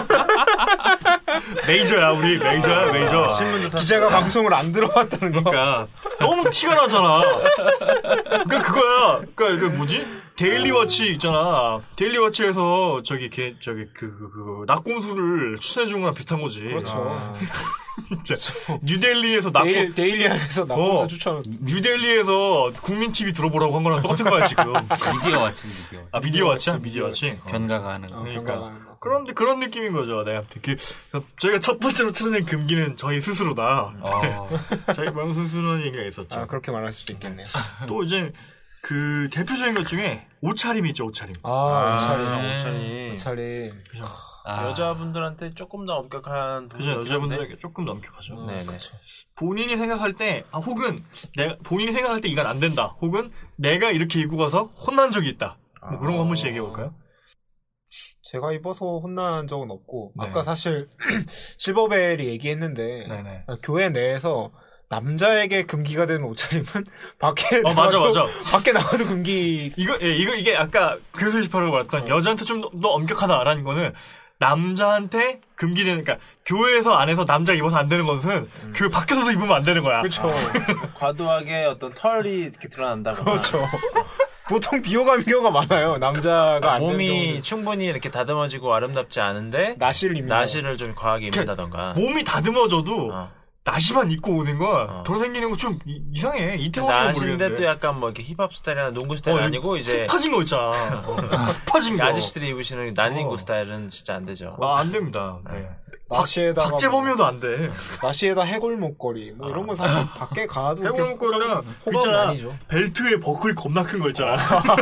메이저야, 우리 메이저. 신문도 기자가 방송을 안 들어봤다는 거. 그러니까 너무 티가 나잖아. 그러니까 그거야. 그러니까 이거 뭐지? 데일리워치 있잖아. 데일리워치에서 그 낙곰수를 추천해준 거랑 비슷한 거지. 그렇죠. 진짜 뉴델리에서 데일리안에서 낙곰수 추천. 뉴델리에서 국민 TV 들어보라고 한 거랑 똑같은 거야 지금. 미디어와치. 미디어와치. 변가가 하는 거. 그러니까 그런데 그런 느낌인 거죠. 네, 아무튼 저희가 첫 번째로 찾아낸 금기는 저희 스스로다. 저희 방송 스스로는 얘기가 있었죠. 그렇게 말할 수도 있겠네요. 또 이제 그 대표적인 것 중에 옷차림이 있죠. 옷차림. 옷차림. 그죠. 여자분들한테 조금 더 엄격한 그죠. 여자분들에게 조금 더 엄격하죠. 네네. 그렇죠. 본인이 생각할 때 혹은 본인이 생각할 때 이건 안 된다. 혹은 내가 이렇게 입고 가서 혼난 적이 있다. 뭐 그런 거 한 번씩 얘기해 볼까요? 제가 입어서 혼난 적은 없고 아까 사실 실버벨이 얘기했는데 교회 내에서 남자에게 금기가 되는 옷차림은 밖에 맞아. 밖에 나가도 금기. 이게 아까 그래서 18라고 말했던 여자한테 좀 더 엄격하다라는 거는 남자한테 금기되는, 그러니까 교회에서 안에서 남자 입어서 안 되는 것은 교회 밖에서도 입으면 안 되는 거야. 그렇죠. 과도하게 어떤 털이 이렇게 드러난다거나. 그렇죠. 보통 비호감인 경우가 많아요. 남자가 안 몸이 충분히 이렇게 다듬어지고 아름답지 않은데 나시를 좀 과하게 입는다던가. 몸이 다듬어져도 나시만 입고 오는 거 돌아다니는 거 좀 이상해. 이태원은 모르겠는데. 나시인데 또 약간 뭐 이렇게 힙합 스타일이나 농구 스타일 아니고 이제 힙해진 거 있잖아. 힙해진 거. 아저씨들이 입으시는 난닝구 스타일은 진짜 안 되죠. 안 됩니다. 네. 나시에다가 박재범이어도 안 돼. 나시에다 해골 목걸이 뭐 이런 건 사실 밖에 가도 해골 목걸이랑 있잖아. 벨트에 버클 겁나 큰 거 있잖아.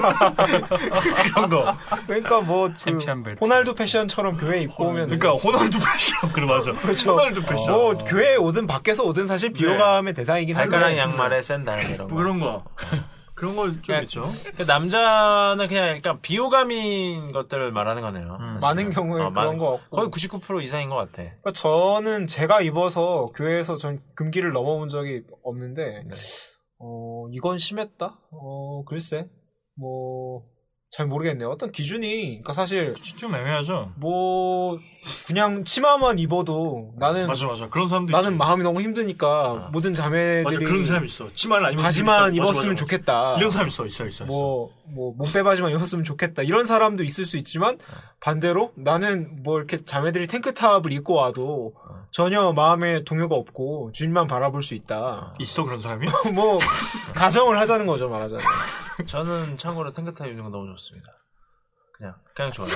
그런 거. 그러니까 뭐 호날두 패션처럼 교회 입고 오면 그러니까 호날두 패션. 그래 맞아. 그렇죠. 호날두 패션. 뭐 교회 오든 밖에서 오든 사실 비호감의 대상이긴 한데. 발가락 양말에 샌들 이런 거. 그런 거. 그런 걸 좀 있죠. 남자는 그냥 약간 비호감인 것들을 말하는 거네요. 많은 경우에 그런 거 없고 거의 99% 이상인 것 같아. 그러니까 저는 제가 입어서 교회에서 전 금기를 넘어본 적이 없는데 이건 심했다? 글쎄 잘 모르겠네요. 어떤 기준이, 그러니까 사실 좀 애매하죠. 그냥 치마만 입어도 나는 맞아 그런 사람도 나는 있지. 마음이 너무 힘드니까 모든 자매들이 맞아 그런 사람 있어. 치마를 아니면 바지만 입었으면 좋겠다. 이런 사람 있어. 몸빼 바지만 입었으면 좋겠다. 이런 사람도 있을 수 있지만 반대로 나는 이렇게 자매들이 탱크탑을 입고 와도 전혀 마음에 동요가 없고 주님만 바라볼 수 있다. 있어 그런 사람이? 가정을 하자는 거죠, 말하자면. 저는 참고로 탱크탑 입는 거 너무 좋습니다. 그냥 좋아요.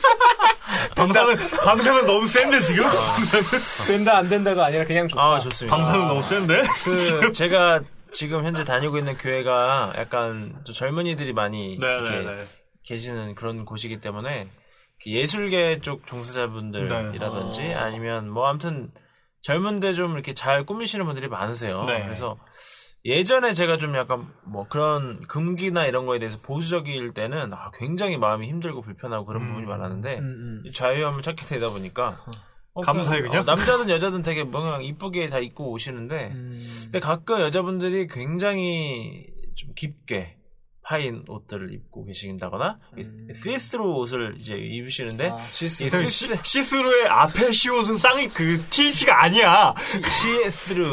방사는 너무 센데 지금? 된다 안 된다가 아니라 그냥 좋다. 좋습니다. 방사는 너무 센데? 제가 지금 현재 다니고 있는 교회가 약간 좀 젊은이들이 많이 이렇게 계시는 그런 곳이기 때문에 예술계 쪽 종사자분들이라든지 아니면 아무튼 젊은데 좀 이렇게 잘 꾸미시는 분들이 많으세요. 그래서 예전에 제가 좀 약간 그런 금기나 이런 거에 대해서 보수적일 때는 굉장히 마음이 힘들고 불편하고 그런 부분이 많았는데 자유함을 찾게 되다 보니까 감사해 그냥? 남자든 여자든 되게 그냥 이쁘게 다 입고 오시는데 근데 가끔 여자분들이 굉장히 좀 깊게 파인 옷들을 입고 계신다거나 시스루 옷을 이제 입으시는데 시스루의 앞에 시옷은 티치가 아니야. 시스루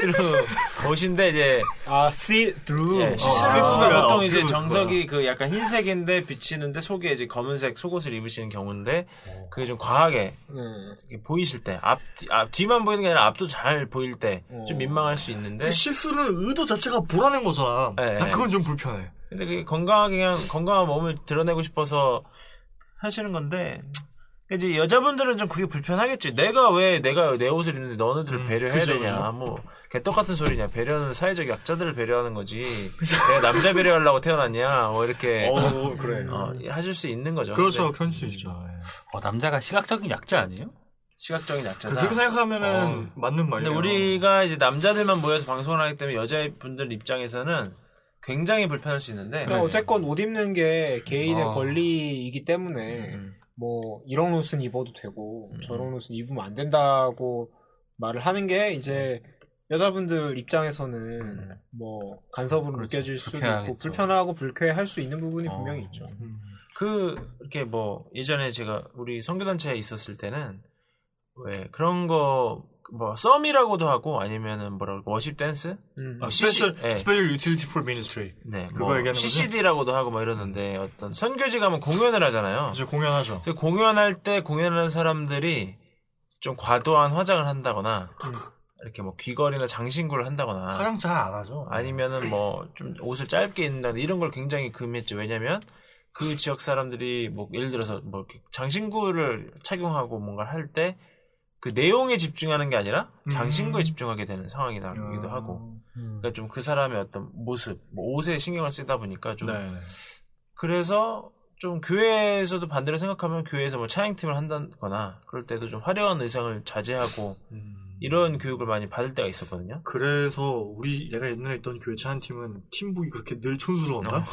옷인데 이제 see-through. 시스루가 보통 이제 정석이 그 약간 흰색인데 비치는데 속에 이제 검은색 속옷을 입으시는 경우인데 그게 좀 과하게 보이실 때 뒤만 보이는 게 아니라 앞도 잘 보일 때 좀 민망할 수 있는데 시스루는 의도 자체가 보라는 거잖아. 난 그건 좀 불편해. 근데 그게 건강한 몸을 드러내고 싶어서 하시는 건데, 이제 여자분들은 좀 그게 불편하겠지. 내가 내 옷을 입는데 너네들을 배려해야 되냐. 개떡 같은 소리냐. 배려는 사회적 약자들을 배려하는 거지. 내가 남자 배려하려고 태어났냐. 이렇게. 그래. 하실 수 있는 거죠. 그렇죠. 그럴 수 있죠. 남자가 시각적인 약자 아니에요? 시각적인 약자다. 그렇게 생각하면은 맞는 말이에요. 근데 우리가 이제 남자들만 모여서 방송을 하기 때문에 여자분들 입장에서는 굉장히 불편할 수 있는데. 어쨌건 옷 입는 게 개인의 권리이기 때문에 이런 옷은 입어도 되고 저런 옷은 입으면 안 된다고 말을 하는 게 이제 여자분들 입장에서는 간섭으로 느껴질 수도 있고 불편하고 불쾌할 수 있는 부분이 분명히 있죠. 이렇게 예전에 제가 우리 선교단체에 있었을 때는 왜 그런 거 썸이라고도 하고 아니면은 워십 댄스? Special Utility for Ministry. 네, 그거 얘기하는 CCD라고도 하고 이러는데 어떤 선교지 가면 공연을 하잖아요. 그렇죠, 공연하죠. 공연할 때 공연하는 사람들이 좀 과도한 화장을 한다거나 이렇게 귀걸이나 장신구를 한다거나 화장 잘 안 하죠. 아니면은 좀 옷을 짧게 입는다거나 이런 걸 굉장히 금했죠. 왜냐면 그 지역 사람들이 예를 들어서 이렇게 장신구를 착용하고 뭔가를 할 때 그 내용에 집중하는 게 아니라 장신구에 집중하게 되는 상황이 나기도 하고 그러니까 좀 그 사람의 어떤 모습 옷에 신경을 쓰다 보니까 좀 그래서 좀 교회에서도 반대로 생각하면 교회에서 차양팀을 한다거나 그럴 때도 좀 화려한 의상을 자제하고 이런 교육을 많이 받을 때가 있었거든요. 그래서 내가 옛날에 있던 교회 차양팀은 팀복이 그렇게 늘 촌스러웠나?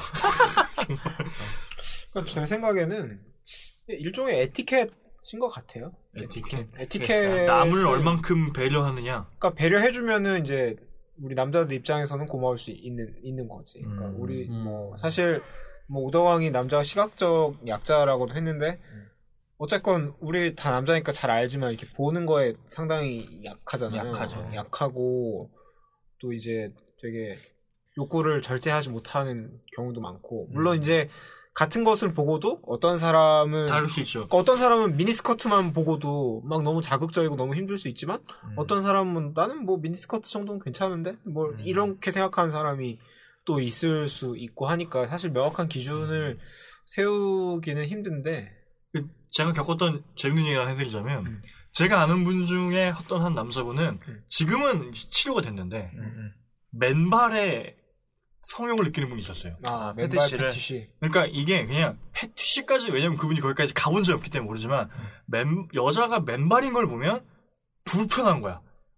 그러니까 제 생각에는 일종의 에티켓인 것 같아요. 에티켓. 남을 얼만큼 배려하느냐. 그러니까 배려해주면은 이제 우리 남자들 입장에서는 고마울 수 있는 거지. 그러니까 우리 사실 우더왕이 남자가 시각적 약자라고도 했는데 어쨌건 우리 다 남자니까 잘 알지만 이렇게 보는 거에 상당히 약하잖아요. 약하고 또 이제 되게 욕구를 절제하지 못하는 경우도 많고 물론 이제 같은 것을 보고도 어떤 사람은 다를 수 있죠. 어떤 사람은 미니스커트만 보고도 막 너무 자극적이고 너무 힘들 수 있지만 어떤 사람은 나는 미니스커트 정도는 괜찮은데 이렇게 생각하는 사람이 또 있을 수 있고 하니까 사실 명확한 기준을 세우기는 힘든데 제가 겪었던 재밌는 얘기를 해드리자면 제가 아는 분 중에 어떤 한 남자분은 지금은 치료가 됐는데 맨발에 성욕을 느끼는 분이 있었어요. 맨발 패티시. 그러니까 이게 그냥 패티시까지 왜냐면 그분이 거기까지 가본 적이 없기 때문에 모르지만 여자가 맨발인 걸 보면 불편한 거야.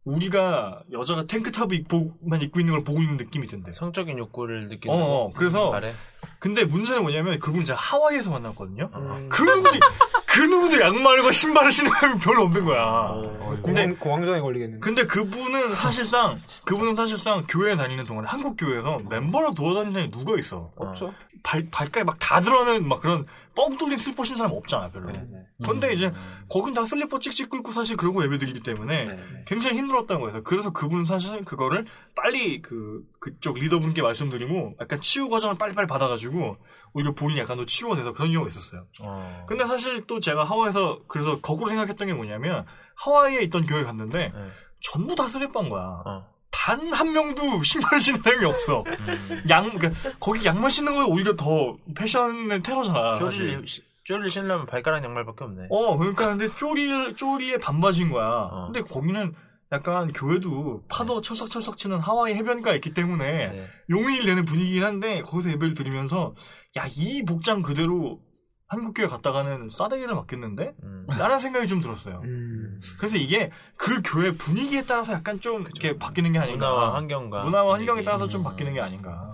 우리가 여자가 탱크탑만 입고 있는 걸 보고 있는 느낌이 든대. 성적인 욕구를 느끼는 거. 그래서 말해. 근데 문제는 뭐냐면 그분 제가 하와이에서 만났거든요. 그 누구도 양말과 신발을 신는 사람이 별로 없는 거야. 근데 공황장애 걸리겠는데. 근데 그분은 사실상 교회 다니는 동안에 한국 교회에서 멤버랑 돌아다니는 사람이 누가 있어? 없죠. 발가락에 막 다 드러나는 막 그런 뻥 뚫린 슬리퍼 신는 사람 없잖아 별로. 근데 이제 거긴 다 슬리퍼 찍찍 끌고 사실 그러고 예배드리기 때문에 굉장히 힘들었다고 해서 그래서 그분은 사실 그거를 빨리 그쪽 리더분께 말씀드리고 약간 치유 과정을 빨리빨리 받아가지고 오히려 본인이 약간 더 치유가 돼서 그런 경우가 있었어요. 근데 사실 또 제가 하와이에서 그래서 거꾸로 생각했던 게 뭐냐면 하와이에 있던 교회 갔는데 전부 다 슬리퍼인 거야. 단 한 명도 신발 신는 사람이 없어. 그러니까 거기 양말 신는 거 오히려 더 패션의 테러잖아. 쪼리를 신으려면 발가락 양말밖에 없네. 그러니까 근데 쪼리에 반바지인 거야. 근데 거기는 약간 교회도 파도 철썩철썩 치는 하와이 해변가에 있기 때문에 용인을 내는 분위기긴 한데 거기서 예배를 드리면서 야, 이 복장 그대로 한국교회 갔다가는 싸대기를 맞겠는데? 라는 생각이 좀 들었어요. 그래서 이게 그 교회 분위기에 따라서 약간 좀 이렇게 바뀌는 게 아닌가. 문화와 환경에 따라서 좀 바뀌는 게 아닌가.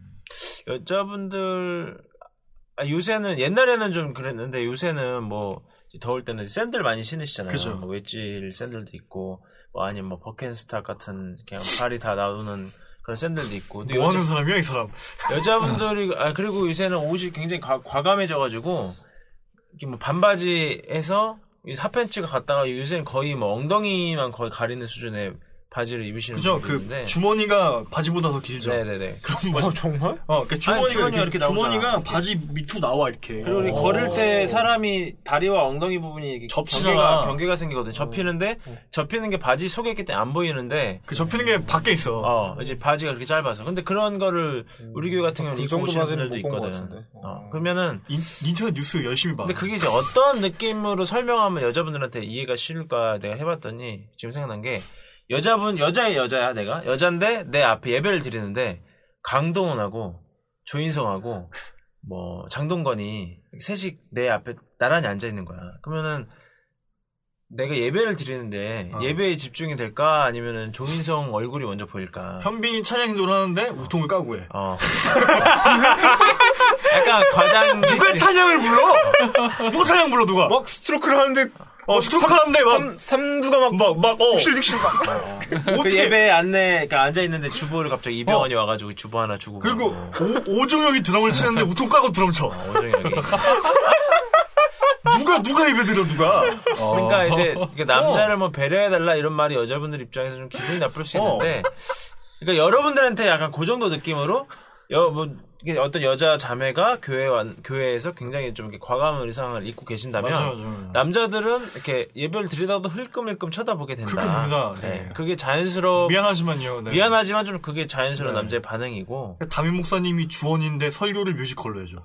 여자분들, 요새는, 옛날에는 좀 그랬는데 요새는 뭐, 더울 때는 샌들 많이 신으시잖아요. 그죠. 뭐 웨질 샌들도 있고, 뭐 아니면 뭐 버켄스타 같은 그냥 발이 다 나오는 그런 샌들도 있고. 뭐 하는 사람이야, 이 사람? 여자분들이, 그리고 요새는 옷이 굉장히 과감해져가지고, 뭐 반바지에서 핫팬츠가 갔다가 요새는 거의 뭐 엉덩이만 거의 가리는 수준의 바지를 입으시는 분들이 있는데. 주머니가 바지보다 더 길죠. 네네네. 그럼 뭐 정말? 그러니까 주머니가 이렇게 주머니가 바지 밑으로 나와 이렇게. 그리고 걸을 때 사람이 다리와 엉덩이 부분이 이렇게 접치잖아. 경계가 생기거든. 접히는데 접히는 게 바지 속에 있기 때문에 안 보이는데. 그 접히는 게 밖에 있어. 이제 바지가 그렇게 짧아서. 근데 그런 거를 우리 교회 같은 경우는 입고 오시는 분들도 있거든. 그러면은 인터넷 뉴스 열심히 봐. 근데 그게 이제 어떤 느낌으로 설명하면 여자분들한테 이해가 쉬울까 내가 해봤더니 지금 생각난 게. 여자야, 내가. 여잔데, 내 앞에 예배를 드리는데, 강동원하고, 조인성하고, 뭐, 장동건이, 셋이 내 앞에 나란히 앉아있는 거야. 그러면은, 내가 예배를 드리는데, 예배에 집중이 될까? 아니면은, 조인성 얼굴이 먼저 보일까? 현빈이 찬양 인도를 하는데, 우통을 까고 해. 약간 과장. 누가 찬양을 불러? 누가 찬양 불러, 누가? 막 스트로크를 하는데, 스트로크 하는데 삼두가 득실득실 그 예배 안내, 그러니까 앉아있는데 주보를 갑자기 이병헌이 와가지고 주보 하나 주고. 그리고 오종혁이 드럼을 치는데 우통 까고 드럼 쳐. 오종혁이. 누가 예배 드려, 누가? 그러니까 이제, 남자를 뭐 배려해달라 이런 말이 여자분들 입장에서 좀 기분이 나쁠 수 있는데, 그러니까 여러분들한테 약간 그 정도 느낌으로, 어떤 여자 자매가 교회에서 굉장히 좀 이렇게 과감한 의상을 입고 계신다면 맞아요. 남자들은 이렇게 예배를 드리다가도 흘끔흘끔 쳐다보게 된다. 그렇게 됩니다. 네. 그게 미안하지만요. 네. 미안하지만 좀 그게 자연스러운 남자의 반응이고. 담임 목사님이 주원인데 설교를 뮤지컬로 해줘.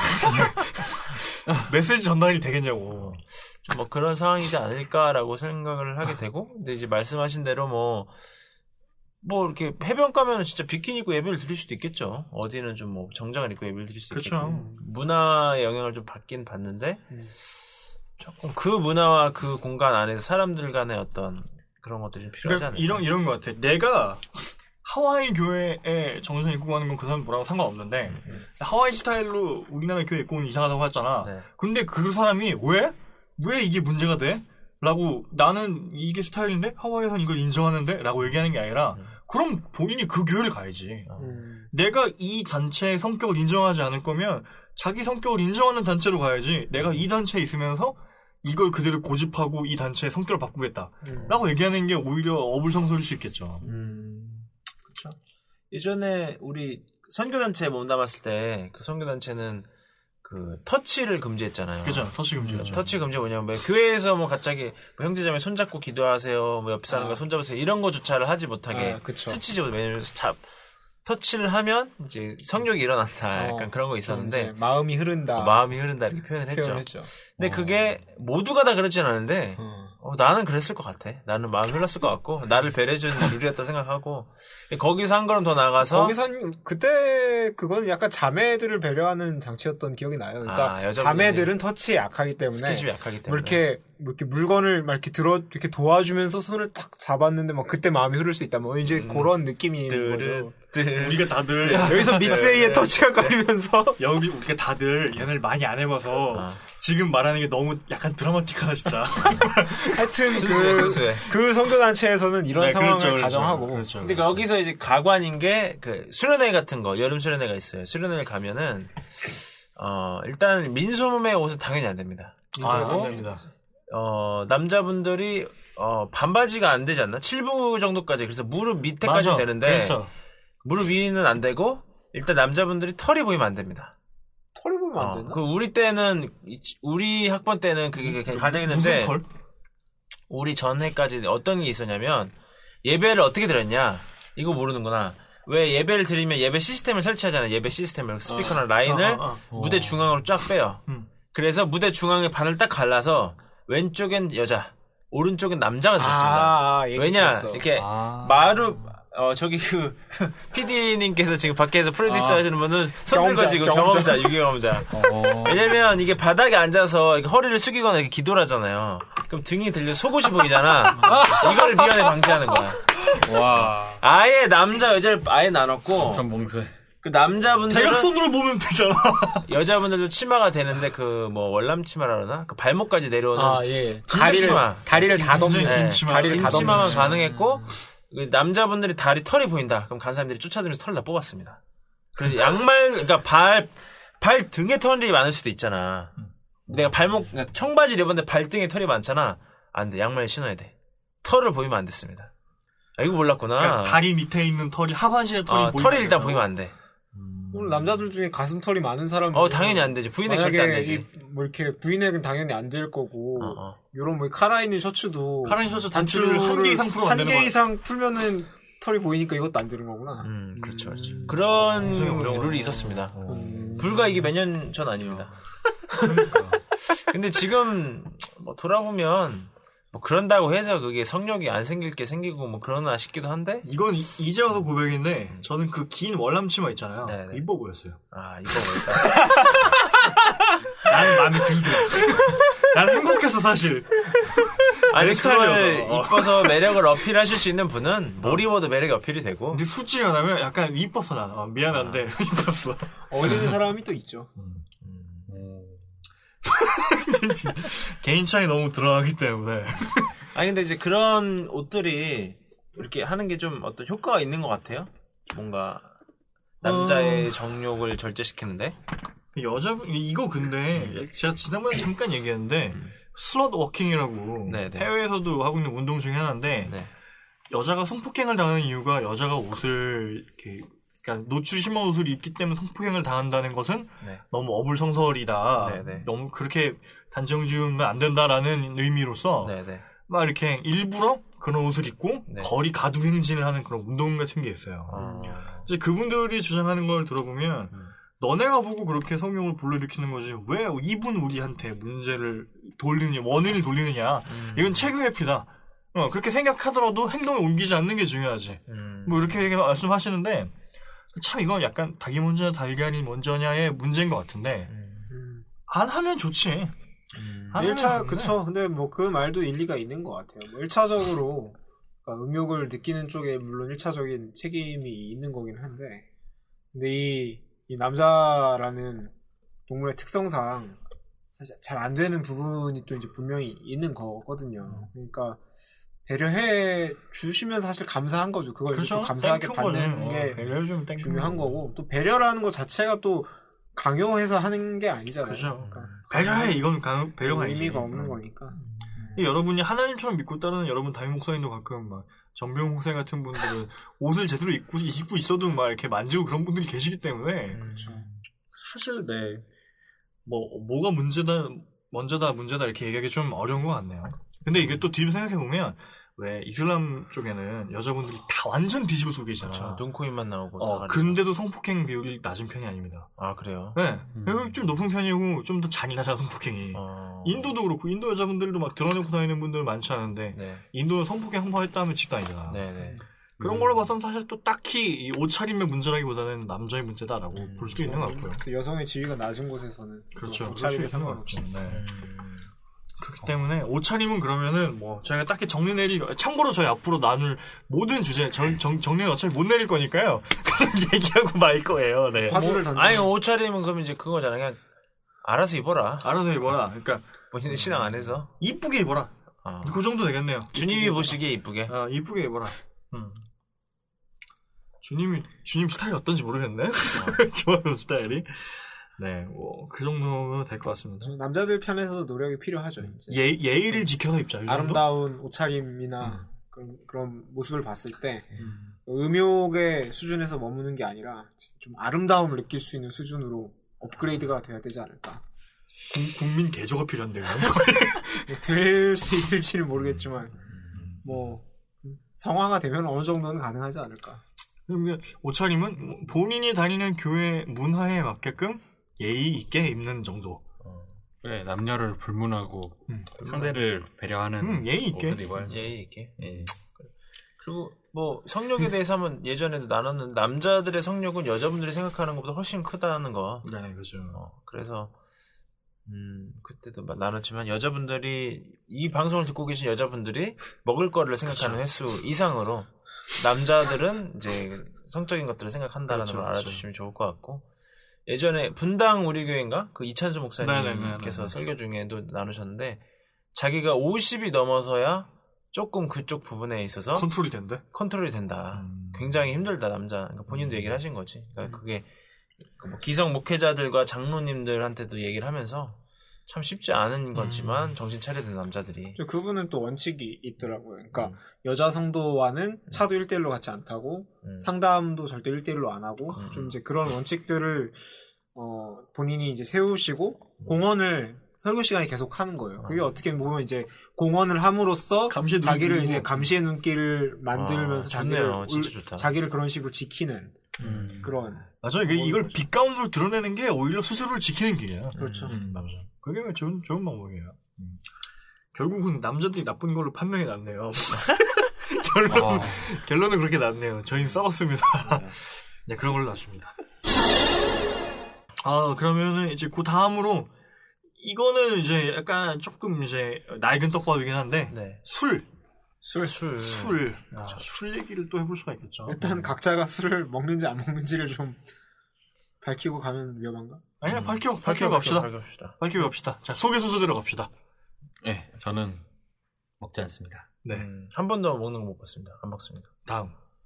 메시지 전달이 되겠냐고. 좀 뭐 그런 상황이지 않을까라고 생각을 하게 되고. 근데 이제 말씀하신 대로 뭐 이렇게 해변가면은 진짜 비키니 입고 예배를 드릴 수도 있겠죠. 어디는 좀 뭐 정장을 입고 예배를 드릴 수도 있겠고. 문화의 영향을 좀 받긴 받는데 조금 그 문화와 그 공간 안에서 사람들 간의 어떤 그런 것들이 좀 필요하지 않을까. 이런 것 같아. 내가 하와이 교회에 정장 입고 가는 건 그 사람 뭐라고 상관없는데 하와이 스타일로 우리나라 교회 입고 오면 이상하다고 했잖아. 근데 그 사람이 왜 이게 문제가 돼? 라고 나는 이게 스타일인데 하와이에선 이걸 인정하는데? 라고 얘기하는 게 아니라 그럼 본인이 그 교회를 가야지. 내가 이 단체의 성격을 인정하지 않을 거면 자기 성격을 인정하는 단체로 가야지. 내가 이 단체에 있으면서 이걸 그대로 고집하고 이 단체의 성격을 바꾸겠다. 라고 얘기하는 게 오히려 어불성설일 수 있겠죠. 그렇죠. 예전에 우리 선교단체에 몸담았을 때 그 선교단체는 그 터치를 금지했잖아요. 그죠, 터치 금지였죠. 터치 금지 뭐냐면 교회에서 뭐 갑자기 뭐 형제자매 손잡고 기도하세요, 뭐 옆 사람과 손잡으세요 이런 거조차를 하지 못하게 스치지 못해. 왜냐면 터치를 하면 이제 성욕이 일어난다. 약간 그런 거 있었는데 마음이 흐른다. 마음이 흐른다 이렇게 표현을 했죠. 근데 그게 모두가 다 그렇진 않은데 나는 그랬을 것 같아. 나는 마음이 흘렀을 것 같고 나를 배려해주는 룰이었다 생각하고 거기서 한 걸음 더 나가서 거기선 그때 그건 약간 자매들을 배려하는 장치였던 기억이 나요. 그러니까 자매들은 터치에 약하기 때문에 스킨십이 약하기 때문에 이렇게 물건을 막 이렇게 도와주면서 손을 딱 잡았는데 막 그때 마음이 흐를 수 있다. 뭐 이제 그런 느낌이 있는 거죠. 우리가 다들 여기서 미스에이의 터치가 걸리면서 여기 우리가 다들 연애를 많이 안 해봐서 지금 말하는 게 너무 약간 드라마틱하다 진짜. 하여튼 그 선교단체에서는 이런 상황을 가정하고. 그렇죠. 근데 여기서 이제 가관인 게 그 수련회 같은 거 여름 수련회가 있어요. 수련회를 가면은 일단 민소매 옷은 당연히 안 됩니다. 안 됩니다. 남자분들이 반바지가 안 되지 않나? 7부 정도까지 그래서 무릎 밑에까지 되는데 그래서. 무릎 위는 안 되고 일단 남자분들이 털이 보이면 안 됩니다. 털이 보이면 안 되나? 우리 학번 때는 그게 가능했는데 무슨 털? 우리 전해까지 어떤 게 있었냐면 예배를 어떻게 드렸냐? 이거 모르는구나. 왜 예배를 드리면 예배 시스템을 설치하잖아요. 예배 시스템을 스피커나 라인을 무대 중앙으로 쫙 빼요. 그래서 무대 중앙에 반을 딱 갈라서 왼쪽엔 여자, 오른쪽엔 남자가 됐습니다. 왜냐 이렇게 저기 PD님께서 지금 밖에서 프로듀서 하시는 분은 손 들고 지금 경험자, 유경험자. 왜냐면 이게 바닥에 앉아서 허리를 숙이거나 이렇게 기도를 하잖아요. 그럼 등이 들려 속옷이 보이잖아. 이걸 미연에 방지하는 거야. 와. 아예 남자, 여자를 아예 나눴고. 전 몽쇠. 그 남자분들은. 대각선으로 보면 되잖아. 여자분들도 치마가 되는데 월남 치마라 그러나? 그 발목까지 내려오는. 다리를 다 덮는. 긴 치마만 가능했고. 남자분들이 털이 보인다. 그럼 간 사람들이 쫓아들면서 털을 다 뽑았습니다. 그래서 그러니까 발 등에 털이 많을 수도 있잖아. 내가 청바지를 입었는데 발등에 털이 많잖아. 안 돼. 양말 신어야 돼. 털을 보이면 안 됐습니다. 이거 몰랐구나. 그러니까 다리 밑에 있는 털이 하반신에 털이 일단 보이면 안 돼. 오늘 남자들 중에 가슴털이 많은 사람이 당연히 안 되지. 부인액 절대 안 되지. 뭐 이렇게 부인액은 당연히 안 될 거고 요런 뭐 카라 있는 셔츠도 단추를 한 개 이상 풀면 안 되는 거야. 한 개 이상 풀면은 털이 보이니까 이것도 안 되는 거구나. 그렇죠. 그런 룰이 있었습니다. 불과 이게 몇 년 전 아닙니다. 근데 지금 돌아보면 그런다고 해서 그게 성욕이 안 생길 게 생기고 그러나 싶기도 한데 이건 이제 와서 고백인데 저는 그 긴 월남 치마 있잖아요. 네네. 이뻐 보였어요. 이뻐 보였다. 나는 마음에 들더라. 나는 행복했어 사실. 아니 그걸 이뻐서 매력을 어필하실 수 있는 분은 뭘 입어도 매력이 어필이 되고. 근데 솔직히 말하면 약간 이뻤어 나는. 미안한데 이뻤어. 어울리는 사람이 또 있죠. 개인 차이 너무 들어가기 때문에. 아니 근데 이제 그런 옷들이 이렇게 하는 게 좀 어떤 효과가 있는 것 같아요. 뭔가 남자의 정욕을 절제시키는데. 이거 근데 제가 지난번에 잠깐 얘기했는데 슬럿 워킹이라고 해외에서도 하고 있는 운동 중에 하나인데 여자가 성폭행을 당하는 이유가 여자가 옷을 이렇게 그러니까 노출이 심한 옷을 입기 때문에 성폭행을 당한다는 것은 너무 어불성설이다. 너무 그렇게 단정 지으면 안 된다라는 의미로서 막 이렇게 일부러 그런 옷을 입고 거리 가두 행진을 하는 그런 운동 같은 게 있어요. 이제 그분들이 주장하는 걸 들어보면 너네가 보고 그렇게 성욕을 불러일으키는 거지 왜 이분 우리한테 원인을 돌리느냐. 이건 체교 회피다. 그렇게 생각하더라도 행동에 옮기지 않는 게 중요하지. 이렇게 말씀하시는데 참 이건 약간 닭이 먼저냐 달걀이 먼저냐의 문제인 것 같은데 안 하면 좋지. 1차 그쵸. 근데 그 말도 일리가 있는 것 같아요. 1차적으로 그러니까 음욕을 느끼는 쪽에 물론 1차적인 책임이 있는 거긴 한데 근데 이 남자라는 동물의 특성상 사실 잘 안 되는 부분이 또 이제 분명히 있는 거거든요. 그러니까 배려해 주시면 사실 감사한 거죠. 그걸 그렇죠? 또 감사하게 받는 게 중요한 거고 또 배려라는 것 자체가 또 강요해서 하는 게 아니잖아요. 그렇죠. 그러니까 배려해 이건 배려가 아니지. 의미가 없는 거니까. 여러분이 하나님처럼 믿고 따르는 여러분 담임 목사님도 가끔 막 정병 목사 같은 분들은 옷을 제대로 입고 있어도 막 이렇게 만지고 그런 분들이 계시기 때문에 그렇죠. 사실 뭐가 문제다 이렇게 얘기하기 좀 어려운 것 같네요. 근데 이게 또 뒤로 생각해보면 왜 이슬람 쪽에는 여자분들이 다 완전 뒤집어 쓰고 계시잖아. 그렇죠. 눈, 코, 입만 나오고. 근데도 성폭행 비율이 낮은 편이 아닙니다. 아, 그래요? 네. 좀 높은 편이고 좀 더 잔인하잖아, 성폭행이. 인도도 그렇고 인도 여자분들도 막 드러내고 다니는 분들 많지 않은데 네. 인도는 성폭행 한 번 했다면 집단이잖아. 네네. 그런 걸로 봐서는 사실 또 딱히 이 옷차림의 문제라기보다는 남자의 문제다라고 볼 수도 있는 것 같고요. 그 여성의 지위가 낮은 곳에서는 그렇죠. 옷차림에 상관없이. 네. 그렇기 때문에 옷차림은 그러면은 뭐 저희가 딱히 정리 내릴 참고로 저희 앞으로 나눌 모든 주제 정리는 어차피 못 내릴 거니까요. 그냥 얘기하고 말 거예요. 네. 화두를 던져. 아니 옷차림은 그럼 이제 그거잖아. 그냥 알아서 입어라. 알아서 입어라. 그러니까 본인의 신앙 안에서 이쁘게 입어라. 그 정도 되겠네요. 주님이 보시기에 이쁘게. 이쁘게 입어라. 주님 스타일이 어떤지 모르겠네. 좋아요 스타일이. 네, 뭐 그 정도면 될 것 같습니다. 남자들 편에서도 노력이 필요하죠. 예의를 지켜서 입자. 아름다운 옷차림이나 그런 모습을 봤을 때 음욕의 수준에서 머무는 게 아니라 좀 아름다움을 느낄 수 있는 수준으로 업그레이드가 돼야 되지 않을까. 국민 개조가 필요한데요. 될 수 있을지는 모르겠지만 뭐 성화가 되면 어느 정도는 가능하지 않을까. 옷차림은 본인이 다니는 교회 문화에 맞게끔 예의 있게 입는 정도. 그래, 남녀를 불문하고 상대를 배려하는 예의 있게. 옷을 입어야죠. 예의 있게. 예. 그리고 뭐 성욕에 대해서 하면 예전에도 나눴는데 남자들의 성욕은 여자분들이 생각하는 것보다 훨씬 크다는 거. 네, 그렇죠. 그래서 그때도 나눴지만 여자분들이 이 방송을 듣고 계신 여자분들이 먹을 거를 생각하는 횟수 이상으로 남자들은 이제 성적인 것들을 생각한다라는 걸 알아주시면 좋을 것 같고 예전에 분당 우리 교회인가 그 이찬수 목사님께서 설교 중에도 나누셨는데 자기가 50이 넘어서야 조금 그쪽 부분에 있어서 컨트롤이 된다. 굉장히 힘들다 남자. 그러니까 본인도 얘기를 하신 거지. 그러니까 그게 뭐 기성 목회자들과 장로님들한테도 얘기를 하면서 참 쉽지 않은 거지만 정신 차려야 되는 남자들이. 그분은 또 원칙이 있더라고요. 그러니까 여자 성도와는 차도 1대1로 같지 않다고 상담도 절대 1대1로 안 하고 좀 이제 그런 원칙들을 본인이 이제 세우시고 공헌을 설교 시간에 계속 하는 거예요. 그게 어떻게 보면 이제 공헌을 함으로써 자기를 이제 감시의 눈길을 만들면서 자기를 그런 식으로 지키는 그런. 맞아요. 이걸 빛 가운데로 드러내는 게 오히려 스스로를 지키는 길이야. 그렇죠. 맞아요. 그게 좋은 방법이에요. 결국은 남자들이 나쁜 걸로 판명이 났네요. 결론은 그렇게 났네요. 저희는 싸웠습니다. 네, 그런 걸로 났습니다. 그러면은 이제 그 다음으로 이거는 이제 약간 조금 이제 낡은 떡밥이긴 한데 네. 술 얘기를 또 해볼 수가 있겠죠. 일단 각자가 술을 먹는지 안 먹는지를 좀 밝히고 가면 위험한가? 아니야, 밝히고 갑시다. 자, 소개 순서 들어갑시다. 네, 저는 먹지 않습니다. 네. 한 번도 먹는 거 못 봤습니다. 안 먹습니다. 다음.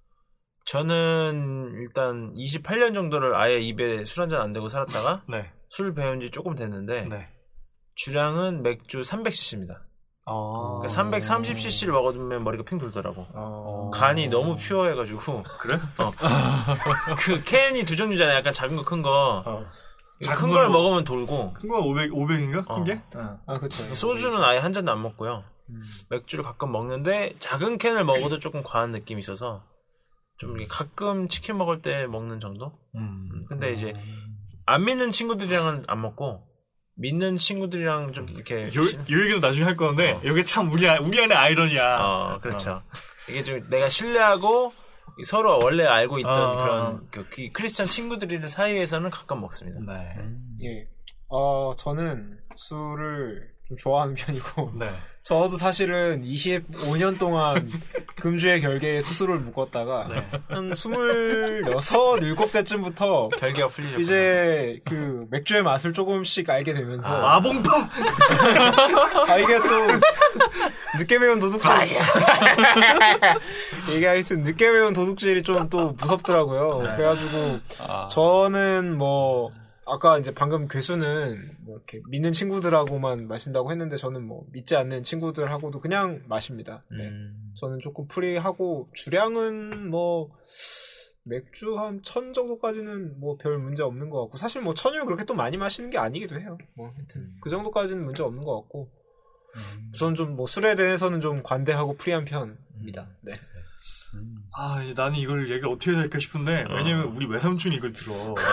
저는 일단 28년 정도를 아예 입에 술 한잔 안 대고 살았다가 네. 술 배운 지 조금 됐는데 네. 주량은 맥주 300cc입니다. 그러니까 330cc를 먹으면 머리가 핑 돌더라고. 간이 너무 퓨어해가지고. 그래? 그 캔이 두 종류잖아요. 약간 작은 거, 큰 거. 큰 걸 먹으면 돌고. 큰 거 500인가? 큰 게? 그렇죠. 소주는 아예 한 잔도 안 먹고요. 맥주를 가끔 먹는데 작은 캔을 먹어도 조금 과한 느낌이 있어서 좀 가끔 치킨 먹을 때 먹는 정도? 근데 이제 안 믿는 친구들이랑은 안 먹고 믿는 친구들이랑 좀 이렇게 요 얘기도 나중에 할 건데 이게 참 우리 안에 아이러니야. 그렇죠. 이게 좀 내가 신뢰하고 서로 원래 알고 있던 그런 크리스찬 친구들 사이에서는 가끔 먹습니다. 네. 예. 저는 술을 좀 좋아하는 편이고. 네. 저도 사실은 25년 동안 금주의 결계에 스스로를 묶었다가 네. 한 26, 7때쯤부터 결계가 풀리죠. 이제 그 맥주의 맛을 조금씩 알게 되면서 아봉파. 이게 또 늦게 배운 도둑질. 이게 하여튼 늦게 배운 도둑질이 좀 또 무섭더라고요. 네. 그래가지고 저는 뭐 아까 이제 방금 괴수는 뭐 이렇게 믿는 친구들하고만 마신다고 했는데 저는 뭐 믿지 않는 친구들하고도 그냥 마십니다. 네. 저는 조금 프리하고 주량은 뭐 맥주 한 1000 정도까지는 뭐 별 문제 없는 것 같고 사실 뭐 1000이면 그렇게 또 많이 마시는 게 아니기도 해요. 뭐 하여튼 그 정도까지는 문제 없는 것 같고 우선 좀 뭐 술에 대해서는 좀 관대하고 프리한 편입니다. 네. 나는 이걸 얘기를 어떻게 해야 될까 싶은데 왜냐면 우리 외삼촌이 이걸 들어.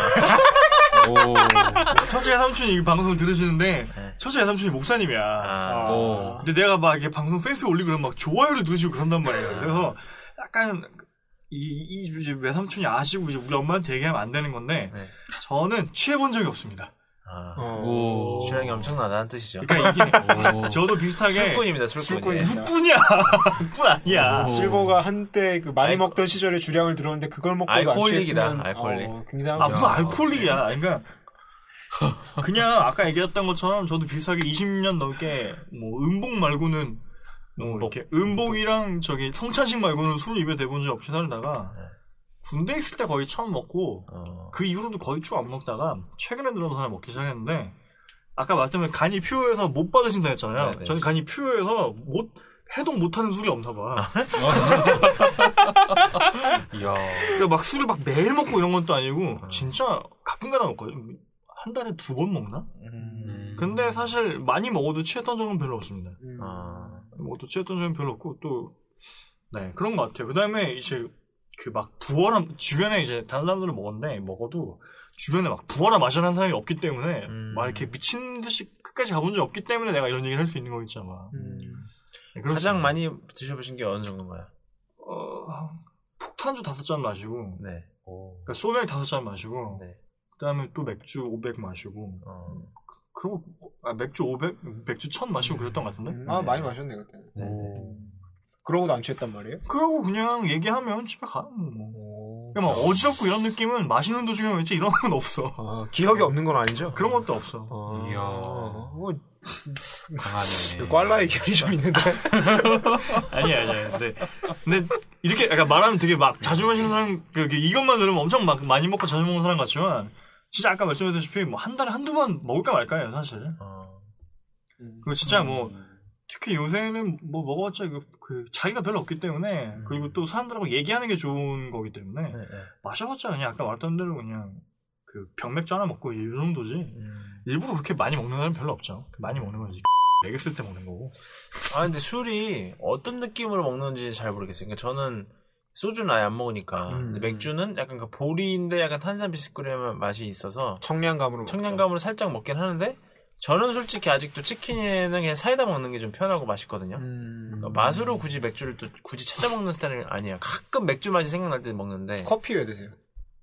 첫째 외삼촌이 이 방송을 들으시는데 첫째 외삼촌이 목사님이야. 근데 내가 막 이게 방송 페이스에 올리고 그러면 막 좋아요를 누르시고 그런단 말이에요. 그래서 약간 이제 외삼촌이 아시고 이제 우리 엄마한테 얘기하면 안 되는 건데 저는 취해본 적이 없습니다. 주량이 엄청나다는 뜻이죠. 그러니까 이게 저도 비슷하게 술꾼입니다. 술꾼. 흑분이야. 흑분 아니야. 실버가 한때 그 많이 먹던 시절에 주량을 들었는데 그걸 먹고도 안 취했으면 알코올릭. 굉장히 무슨 알코올릭이야. 그러니까 그냥 아까 얘기했던 것처럼 저도 비슷하게 20년 넘게 뭐 음복 말고는 이렇게 음복이랑 저기 성찬식 말고는 술을 입에 대본 적 없이 살다가 군대 있을 때 거의 처음 먹고 그 이후로도 거의 쭉 안 먹다가 최근에 들어서 하나 먹기 시작했는데 아까 말했던 간이 퓨어해서 못 받으신다 했잖아요. 네네. 저는 간이 퓨어해서 해독 못하는 술이 없나 봐. 그러니까 막 술을 막 매일 먹고 이런 것도 아니고 진짜 가끔가다 먹거든요. 한 달에 2번 먹나? 근데 사실 많이 먹어도 취했던 적은 별로 없습니다. 먹어도 취했던 적은 별로 없고 또 그런 것 같아요. 그 다음에 이제 그 막 부어라 주변에 이제 다른 사람들을 먹어도 주변에 막 부어라 마셔라는 사람이 없기 때문에 막 이렇게 미친 듯이 끝까지 가본 적 없기 때문에 내가 이런 얘기를 할 수 있는 거겠지 아마. 가장 많이 드셔보신 게 어느 정도인가요? 폭탄주 5잔 마시고 그러니까 소맥 5잔 마시고 그다음에 또 맥주 500 마시고 그리고 맥주 500 맥주 1000 마시고 그랬던 것 같은데. 많이 마셨네 그때. 그러고도 안 취했단 말이에요? 그러고 그냥 얘기하면 집에 가. 그냥 막 어지럽고 이런 느낌은 마시는 도중에 왠지 이런 건 없어. 기억이 없는 건 아니죠? 그런 것도 없어. 이야. 강하네. 꽐라의 기운이 좀 있는데. 아니야. 근데 이렇게 약간 말하면 되게 막 자주 마시는 사람, 이것만 들으면 엄청 막 많이 먹고 자주 먹는 사람 같지만, 진짜 아까 말씀드렸다시피 뭐 한 달에 한두 번 먹을까 말까예요, 사실. 그리고 진짜 뭐, 특히 요새는 뭐 먹어봤자 자기가 별로 없기 때문에 그리고 또 사람들하고 얘기하는 게 좋은 거기 때문에 마셔봤자 그냥 아까 말했던 대로 그냥 그 병맥주 하나 먹고 이 정도지 일부러 그렇게 많이 먹는 사람은 별로 없죠. 많이 먹는 건 먹였을 때 먹는 거고. 근데 술이 어떤 느낌으로 먹는지 잘 모르겠어요. 그러니까 저는 소주는 아예 안 먹으니까 근데 맥주는 약간 그 보리인데 약간 탄산 비스크림 맛이 있어서 청량감으로 살짝 먹긴 하는데 저는 솔직히 아직도 치킨에는 그냥 사이다 먹는 게 좀 편하고 맛있거든요. 그러니까 맛으로 굳이 맥주를 또 굳이 찾아 먹는 스타일은 아니에요. 가끔 맥주 맛이 생각날 때 먹는데. 커피 왜 드세요?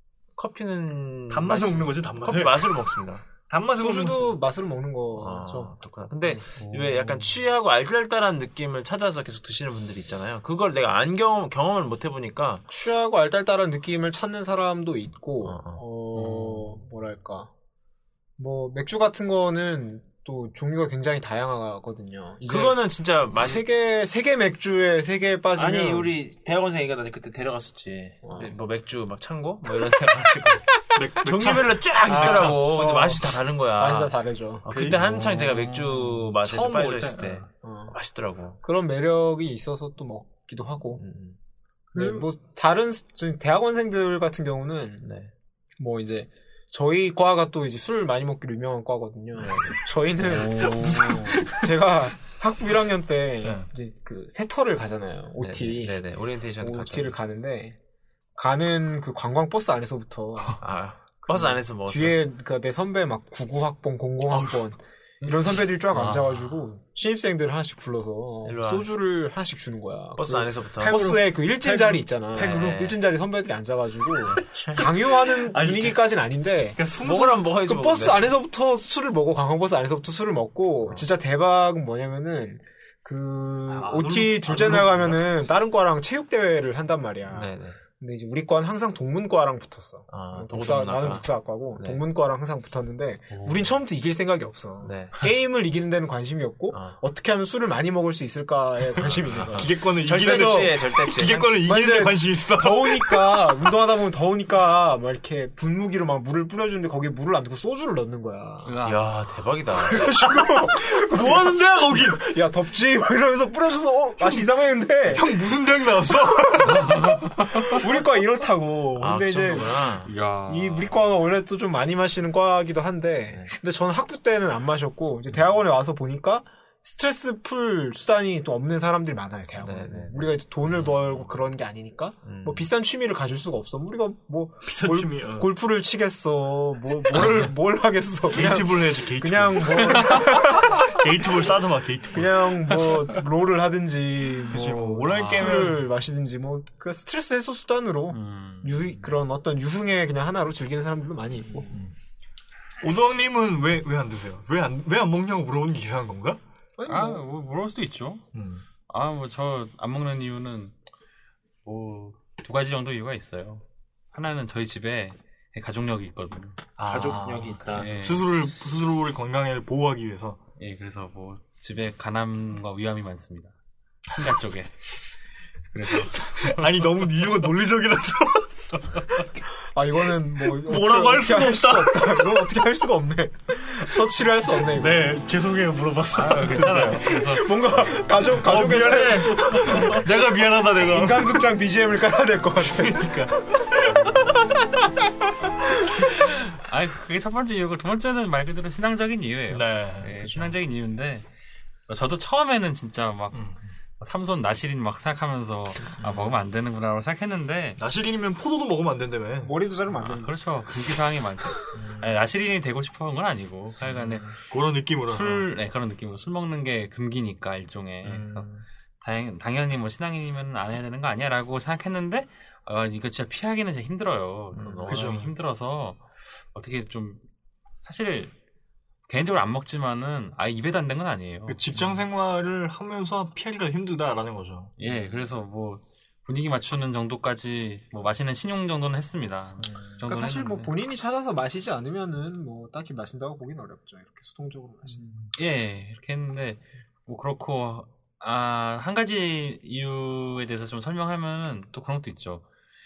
커피는 단맛을 먹는 거지, 단맛을. 커피 맛으로 먹습니다. 단맛을 소주도 맛으로 먹는 거죠. 그렇구나. 근데 왜 약간 취하고 알딸딸한 느낌을 찾아서 계속 드시는 분들이 있잖아요. 그걸 내가 경험을 못 해보니까 취하고 알딸딸한 느낌을 찾는 사람도 있고 뭐랄까. 뭐 맥주 같은 거는 또 종류가 굉장히 다양하거든요. 그거는 진짜 세계 맥주에 3개 빠지면 아니 우리 대학원생 얘기하다 그때 데려갔었지. 뭐 맥주 막 창고 뭐 이런 데 마시고 종류별로 쫙 있더라고. 근데 맛이 다 다른 거야. 맛이 다 다르죠. 그때 한창 제가 맥주 맛에 좀 빠져 있을 때 맛있더라고. 그런 매력이 있어서 또 먹기도 하고. 뭐 다른 대학원생들 같은 경우는 뭐 이제 저희 과가 또 이제 술 많이 먹기로 유명한 과거든요. 저희는 제가 학부 1학년 때 이제 그 세터를 가잖아요. OT. 네네. OT를 가는데 가는 그 관광 버스 안에서부터 버스 안에서 먹었어. 뒤에 그 내 선배 막 99학번, 00학번 이런 선배들이 쫙 앉아가지고 신입생들 하나씩 불러서 소주를 하나씩 주는 거야. 버스 안에서부터. 버스에 그 1진 자리 있잖아. 1진 자리 선배들이 앉아가지고 강요하는 분위기까지는 아닌데 먹으라면 먹어야지. 그 버스 안에서부터 술을 먹고 관광버스 안에서부터 술을 먹고 진짜 대박은 뭐냐면은 OT 둘째 날 가면은 다른 과랑 체육대회를 한단 말이야. 네네. 근데 이제 우리 과는 항상 동문과랑 붙었어. 나는 국사학과고 동문과랑 항상 붙었는데 우린 처음부터 이길 생각이 없어. 게임을 이기는 데는 관심이 없고 어떻게 하면 술을 많이 먹을 수 있을까에 관심이 있는 거야. 기계권을 이기는 기계권을 이기는 데 관심이 있어. 더우니까 운동하다 보면 더우니까 막 이렇게 분무기로 막 물을 뿌려주는데 거기에 물을 안 넣고 소주를 넣는 거야. 야 대박이다. 그래가지고 뭐 하는 데야 거기? 야 덥지? 막 이러면서 뿌려줘서 맛이 이상했는데 형 무슨 대학 나왔어? 우리 과 이렇다고. 근데 이제 이 우리 과가 원래 또 좀 많이 마시는 과기도 한데 근데 저는 학부 때는 안 마셨고 이제 대학원에 와서 보니까 스트레스 풀 수단이 또 없는 사람들이 많아요, 대학원. 우리가 이제 돈을 벌고 그런 게 아니니까, 뭐 비싼 취미를 가질 수가 없어. 우리가 뭐, 비싼 취미, 골프를 치겠어, 뭘 하겠어. 게이트볼 해야지, 게이트볼. 그냥 뭐, 게이트볼 싸도마, 게이트볼. 그냥 뭐, 롤을 하든지, 뭐, 온라인 술을 마시든지, 뭐, 그 스트레스 해소 수단으로, 그런 어떤 유흥의 그냥 하나로 즐기는 사람들도 많이 있고. 오도왕님은 왜 안 드세요? 왜 안 먹냐고 물어보는 게 이상한 건가? 뭐 물어볼 수도 있죠. 뭐 저 안 먹는 이유는 뭐 2가지 정도 이유가 있어요. 하나는 저희 집에 가족력이 있거든요. 가족력이 있다. 예. 스스로를 건강을 보호하기 위해서. 예, 그래서 뭐 집에 간암과 위암이 많습니다. 친가 쪽에. 그래서 아니 너무 이유가 논리적이라서. 이거는 뭐 뭐라고 할 수가 없다. 이건 어떻게 할 수가 없네. 터치를 할 수 없네. 이거. 네, 죄송해요 물어봤어요. 괜찮아요. 그래서 뭔가 가족에서 미안해. 내가 미안하다 내가. 인간극장 BGM을 깔아야 될 것 같아. 그러니까. 그게 첫 번째 이유고 두 번째는 말 그대로 신앙적인 이유예요. 네. 그렇죠. 신앙적인 이유인데 저도 처음에는 진짜 막 삼손 나시린 막 생각하면서 먹으면 안 되는구나라고 생각했는데 나시린이면 포도도 먹으면 안 된다며. 머리도 자르면 안 된다. 그렇죠. 금기사항이 많죠. 나시린이 되고 싶어한 건 아니고 하여간에 그런 느낌으로 그런 느낌으로 술 먹는 게 금기니까 일종의 그래서 당연히 뭐 신앙인이면 안 해야 되는 거 아니야 라고 생각했는데 이거 진짜 피하기는 진짜 힘들어요. 그래서 너무 힘들어서 어떻게 좀 사실 개인적으로 안 먹지만은 입에도 안 된 건 아니에요. 직장 생활을 하면서 피하기가 힘들다라는 거죠. 예, 그래서 뭐 분위기 맞추는 정도까지 뭐 마시는 신용 정도는 했습니다. 그러니까 사실 뭐 본인이 찾아서 마시지 않으면은 뭐 딱히 마신다고 보긴 어렵죠. 이렇게 수동적으로 마시는. 예, 이렇게 했는데 뭐 그렇고 한 가지 이유에 대해서 좀 설명하면 또 그런 것도 있죠.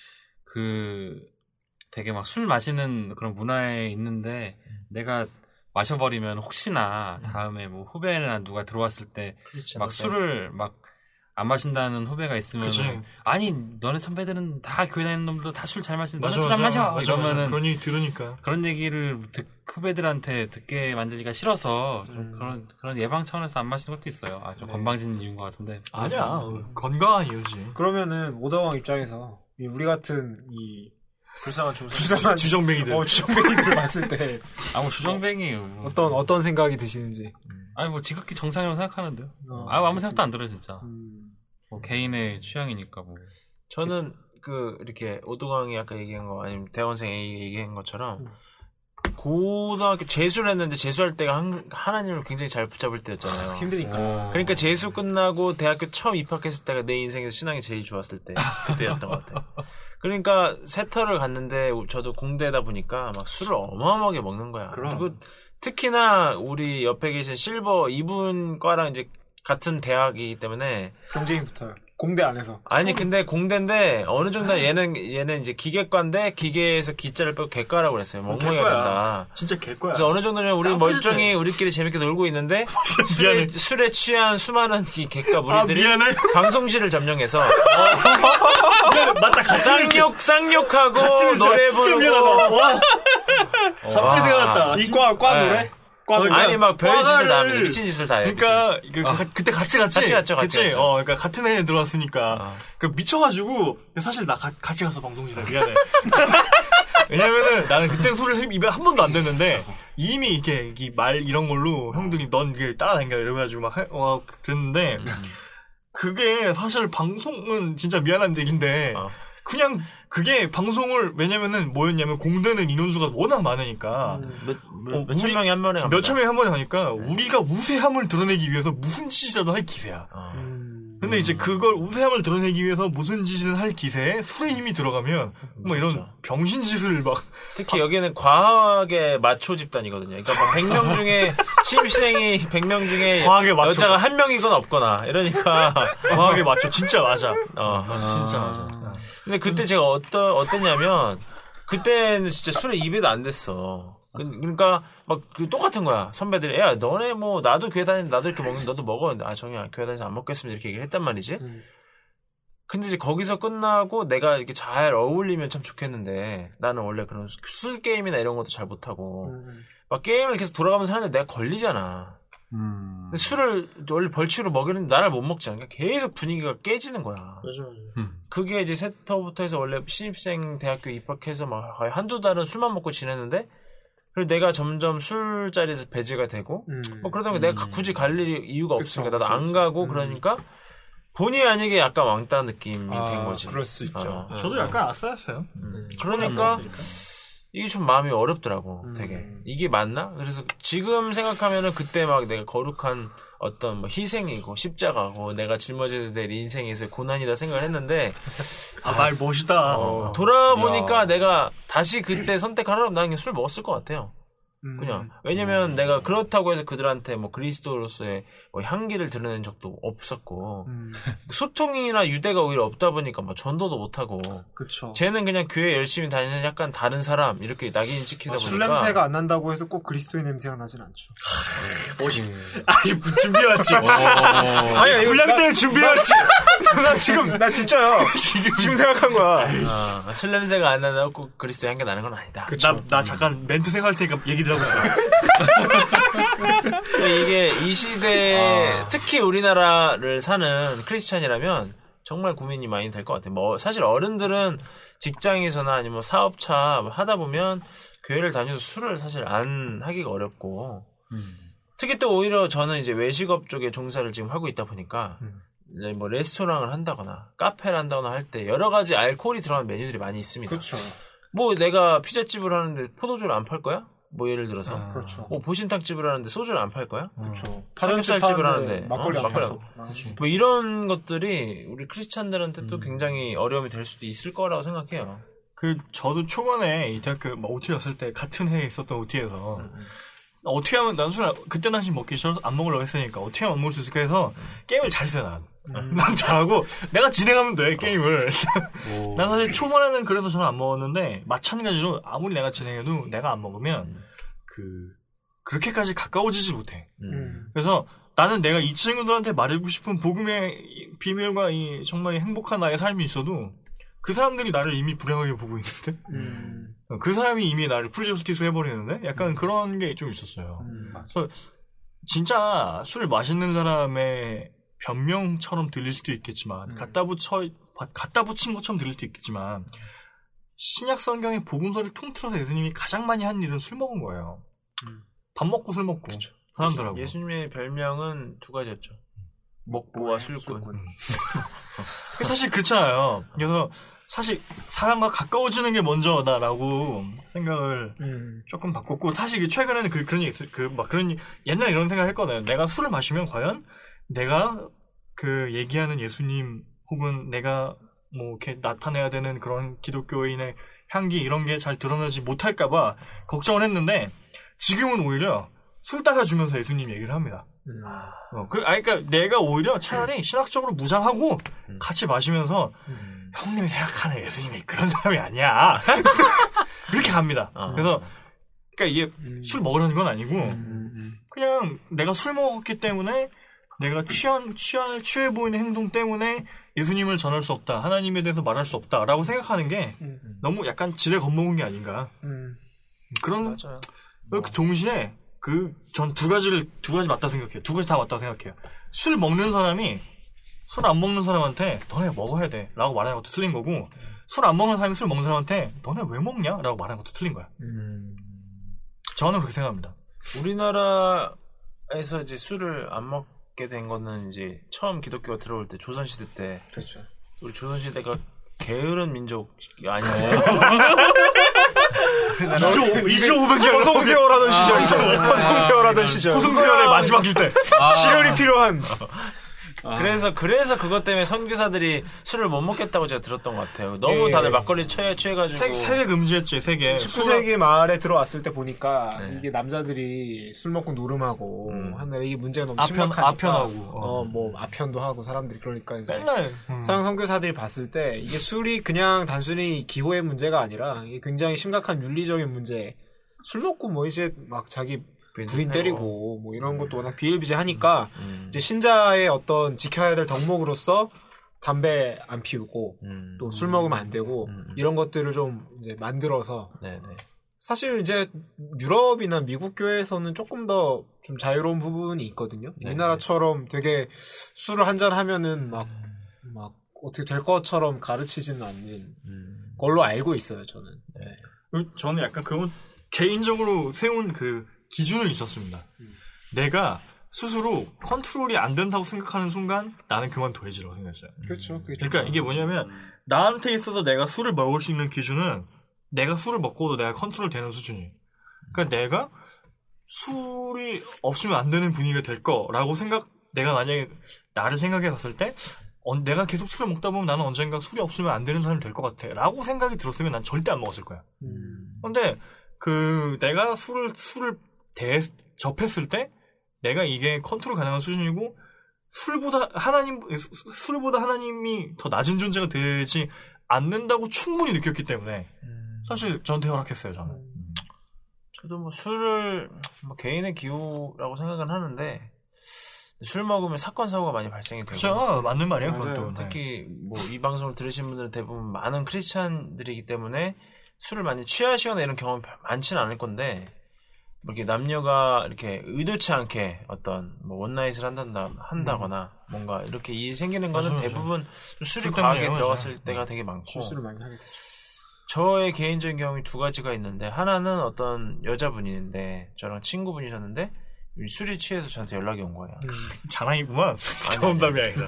되게 막 술 마시는 그런 문화에 있는데 내가 마셔버리면 혹시나 다음에 뭐 후배나 누가 들어왔을 때 막 술을 막 안 마신다는 후배가 있으면 아니 너네 선배들은 다 교회 다니는 놈들도 다 술 잘 마시는데 너는 술 안 마셔 이러면은 그런 얘기 들으니까 그런 얘기를 후배들한테 듣게 만들기가 싫어서 그런 예방 차원에서 안 마시는 것도 있어요. 좀 건방진 이유인 것 같은데 아니야 건강한 이유지. 그러면 오다왕 입장에서 우리 같은 이 불쌍한 주정뱅이들 주정뱅이들을 봤을 때 뭐 주정뱅이 어떤 생각이 드시는지. 뭐 지극히 정상이라고 생각하는데요. 아무 생각도 안 들어요 진짜. 뭐 개인의 취향이니까 뭐. 저는 이렇게 오도강이 아까 얘기한 거 아니면 대원생이 얘기한 것처럼 고등학교 재수를 했는데 재수할 때가 하나님을 굉장히 잘 붙잡을 때였잖아요. 힘드니까. 그러니까 재수 끝나고 대학교 처음 입학했을 때가 내 인생에서 신앙이 제일 좋았을 때 그때였던 것 같아요. 그러니까 세터를 갔는데 저도 공대다 보니까 막 술을 어마어마하게 먹는 거야. 그리고 특히나 우리 옆에 계신 실버 이분 과랑 이제 같은 대학이기 때문에 경쟁이 붙어요. 공대 안에서. 아니 근데 공대인데 어느 정도 얘는 이제 기계과인데 기계에서 기자를 빼고 개과라고 그랬어요. 멍멍이가 된다. 진짜 개과야. 그래서 어느 정도면 우리 멀쩡히 우리끼리 재밌게 놀고 있는데 술에 취한 수많은 이 개과 무리들이 방송실을 점령해서 맞다 쌍욕하고 노래 부르고 갑자기 생각났다. 이 과 노래? 아니 막 별짓을 다 합니다. 미친 짓을 다 해요. 그러니까 그때 같이 갔죠. 같이. 그러니까 같은 해 들어왔으니까 미쳐가지고 사실 나 같이 가서 방송실에 미안해. 왜냐면은 나는 그때 술을 입에 한 번도 안 댔는데 이미 이렇게 말 이런 걸로 형들이 넌 따라다녀 이래가지고 막 그랬는데 그게 사실 방송은 진짜 미안한 얘기인데 그냥 그게 방송을 왜냐면은 뭐였냐면 공대는 인원수가 워낙 많으니까 몇천 명이 한 번에 몇천 명이 한 번에 하니까 우리가 우세함을 드러내기 위해서 무슨 짓이라도 할 기세야. 근데 이제 그걸 우세함을 드러내기 위해서 무슨 짓을 할 기세에 술의 힘이 들어가면 뭐 이런 병신 짓을 막 특히 여기는 과학의 마초 집단이거든요. 그러니까 막 100명 중에 신입생이 100명 중에 여자가 한 명이건 없거나 이러니까 과학의 마초 진짜 맞아. 진짜 맞아. 근데 그때 제가 어땠냐면 그때는 진짜 술에 입에도 안 댔어. 그러니까 막 똑같은 거야. 선배들이 야 너네 뭐 나도 교회 다니는데 나도 이렇게 먹는데 너도 먹어. 정이야 교회 다니면서 안 먹겠습니다 이렇게 얘기를 했단 말이지. 근데 이제 거기서 끝나고 내가 이렇게 잘 어울리면 참 좋겠는데 나는 원래 그런 술 게임이나 이런 것도 잘 못하고 막 게임을 계속 돌아가면서 하는데 내가 걸리잖아. 술을 원래 벌칙으로 먹이는데 나를 못 먹잖아. 그러니까 계속 분위기가 깨지는 거야. 맞아. 그게 이제 세터부터 해서 원래 신입생 대학교 입학해서 막 한두 달은 술만 먹고 지냈는데 그리고 내가 점점 술자리에서 배제가 되고 뭐 그러다 보니까 내가 굳이 갈 이유가 없으니까 나도 안 가고 그러니까 본의 아니게 약간 왕따 느낌이 된 거지. 그럴 수 있죠. 저도 약간 아싸였어요. 그러니까 이게 좀 마음이 어렵더라고. 되게 이게 맞나? 그래서 지금 생각하면은 그때 막 내가 거룩한 어떤 뭐 희생이고 십자가고 내가 짊어져야 될 인생에서 고난이다 생각을 했는데 말 멋있다. 돌아보니까 내가 다시 그때 선택하라면 나는 그냥 술 먹었을 것 같아요. 그냥 왜냐면 내가 그렇다고 해서 그들한테 뭐 그리스도로서의 뭐 향기를 드러낸 적도 없었고 소통이나 유대가 오히려 없다 보니까 뭐 전도도 못하고 그쵸. 쟤는 그냥 교회 열심히 다니는 약간 다른 사람 이렇게 낙인 찍히다 보니까 술 냄새가 안 난다고 해서 꼭 그리스도의 냄새가 나진 않죠. 멋있. 아니 준비해왔지. 아니 분량 때문에 준비해왔지. 나 진짜요. 지금 생각한 거야. 술 냄새가 안 나다고 꼭 그리스도의 향기 나는 건 아니다. 나 잠깐 멘트 생각할 테니까 얘기 들어보세요. 이게 이 시대에 특히 우리나라를 사는 크리스찬이라면 정말 고민이 많이 될 것 같아요. 뭐 사실 어른들은 직장에서나 아니면 사업차 하다 보면 교회를 다녀서 술을 사실 안 하기가 어렵고 특히 또 오히려 저는 이제 외식업 쪽에 종사를 지금 하고 있다 보니까 이제 뭐 레스토랑을 한다거나 카페를 한다거나 할 때 여러 가지 알코올이 들어간 메뉴들이 많이 있습니다. 그렇죠. 뭐 내가 피자집을 하는데 포도주를 안 팔 거야? 뭐 예를 들어서 그렇죠. 보신탕집을 하는데 소주를 안 팔 거야? 그렇죠. 삼겹살집을 하는데 막걸리 안 팔고 뭐 이런 것들이 우리 크리스찬들한테 또 굉장히 어려움이 될 수도 있을 거라고 생각해요. 저도 초반에 이 대학교 OT 였을 때 같은 해에 있었던 OT에서 어떻게 하면 난 술 그때 당시 먹기 싫어서 안 먹으려고 했으니까 어떻게 하면 안 먹을 수 있을까 해서 게임을 잘했어요 난. 난 잘하고 내가 진행하면 돼 게임을. 난 사실 초반에는 그래서 저는 안 먹었는데 마찬가지로 아무리 내가 진행해도 내가 안 먹으면 그렇게까지 가까워지지 못해. 그래서 나는 내가 이 친구들한테 말해주고 싶은 복음의 비밀과 이 정말 행복한 나의 삶이 있어도 그 사람들이 나를 이미 불행하게 보고 있는데 그 사람이 이미 나를 프리저스티스 해버리는데 약간 그런 게 좀 있었어요. 그래서 진짜 술 마시는 사람의 변명처럼 들릴 수도 있겠지만 갖다 붙인 것처럼 들릴 수도 있겠지만 신약 성경의 복음서를 통틀어서 예수님이 가장 많이 한 일은 술 먹은 거예요. 밥 먹고 술 먹고 그렇죠. 사람들하고. 예수님의 별명은 두 가지였죠. 먹보와 술꾼. 사실 그렇잖아요. 그래서 사실 사람과 가까워지는 게 먼저다라고 생각을 조금 바꿨고 사실 최근에는 그런 얘기 있어요. 옛날에 이런 생각을 했거든요. 내가 술을 마시면 과연 내가 얘기하는 예수님 혹은 내가 뭐 이렇게 나타내야 되는 그런 기독교인의 향기 이런 게 잘 드러나지 못할까봐 걱정을 했는데 지금은 오히려 술 따라주면서 예수님 얘기를 합니다. 그러니까 내가 오히려 차라리 신학적으로 무장하고 같이 마시면서 형님이 생각하는 예수님이 그런 사람이 아니야. 이렇게 합니다. 그래서 그러니까 이게 술 먹으려는 건 아니고 그냥 내가 술 먹었기 때문에 내가 취해 보이는 행동 때문에 예수님을 전할 수 없다. 하나님에 대해서 말할 수 없다라고 생각하는 게 너무 약간 지레 겁먹은 게 아닌가. 그런 맞아요. 동시에 전 두 가지 맞다 생각해요. 두 가지 다 맞다고 생각해요. 술 먹는 사람이 술 안 먹는 사람한테 너네 먹어야 돼 라고 말하는 것도 틀린 거고 술 안 먹는 사람이 술 먹는 사람한테 너네 왜 먹냐? 라고 말하는 것도 틀린 거야. 저는 그렇게 생각합니다. 우리나라에서 이제 술을 안 먹게 된 거는 이제 처음 기독교가 들어올 때 조선시대 때 그렇죠. 우리 조선시대가 게으른 민족이 아니에요. 2,500년 허송세월하던 시절이죠. 허송세월하던 시절. 허송세월의 마지막일 때. 시련이 필요한. 그래서 그것 때문에 선교사들이 술을 못 먹겠다고 제가 들었던 것 같아요. 너무 다들 막걸리 취해가지고. 세계 금지했지, 세계. 19세기 말에 들어왔을 때 보니까 이게 남자들이 술 먹고 노름하고 하늘 이게 문제가 너무 심각하니까. 아편하고. 뭐 아편도 하고 사람들이 그러니까 이제 맨날 서양 선교사들이 봤을 때 이게 술이 그냥 단순히 기호의 문제가 아니라 이게 굉장히 심각한 윤리적인 문제. 술 먹고 뭐 이제 막 자기 부인 때리고 뭐 이런 것도 워낙 비일비재하니까 이제 신자의 어떤 지켜야 될 덕목으로서 담배 안 피우고 또 술 먹으면 안 되고 이런 것들을 좀 이제 만들어서 사실 이제 유럽이나 미국 교회에서는 조금 더 좀 자유로운 부분이 있거든요. 네. 우리나라처럼 되게 술을 한잔 하면은 막 어떻게 될 것처럼 가르치지는 않는 걸로 알고 있어요, 저는. 네. 저는 약간 그건 개인적으로 세운 그 기준은 있었습니다. 내가 스스로 컨트롤이 안 된다고 생각하는 순간 나는 그만둬야지라고 생각했어요. 그렇죠. 그러니까 이게 뭐냐면 나한테 있어서 내가 술을 먹을 수 있는 기준은 내가 술을 먹고도 내가 컨트롤 되는 수준이에요. 그러니까 내가 술이 없으면 안 되는 분위기가 될 거라고 내가 만약에 나를 생각해 봤을 때 내가 계속 술을 먹다 보면 나는 언젠가 술이 없으면 안 되는 사람이 될 것 같아 라고 생각이 들었으면 난 절대 안 먹었을 거야. 근데 내가 술을 접했을 때 내가 이게 컨트롤 가능한 수준이고 술보다 하나님이 더 낮은 존재가 되지 않는다고 충분히 느꼈기 때문에 사실 저한테 허락했어요. 저는. 저도 뭐 술을 개인의 기호라고 생각은 하는데 술 먹으면 사건 사고가 많이 발생이 되고. 그렇죠. 맞는 말이에요. 그것도. 특히 뭐 이 방송을 들으신 분들은 대부분 많은 크리스찬들이기 때문에 술을 많이 취하시거나 이런 경험이 많지는 않을 건데 뭐 이렇게 남녀가 이렇게 의도치 않게 어떤 뭐 원나잇을 한다거나 뭔가 이렇게 일이 생기는 거는 대부분 술이 과하게 들어갔을 때가 되게 많고. 실수를 많이 하게 됐어요. 저의 개인적인 경험이 두 가지가 있는데 하나는 어떤 여자분인데 저랑 친구분이셨는데 술이 취해서 저한테 연락이 온 거예요. 자랑이구만. 경험담이 아니라.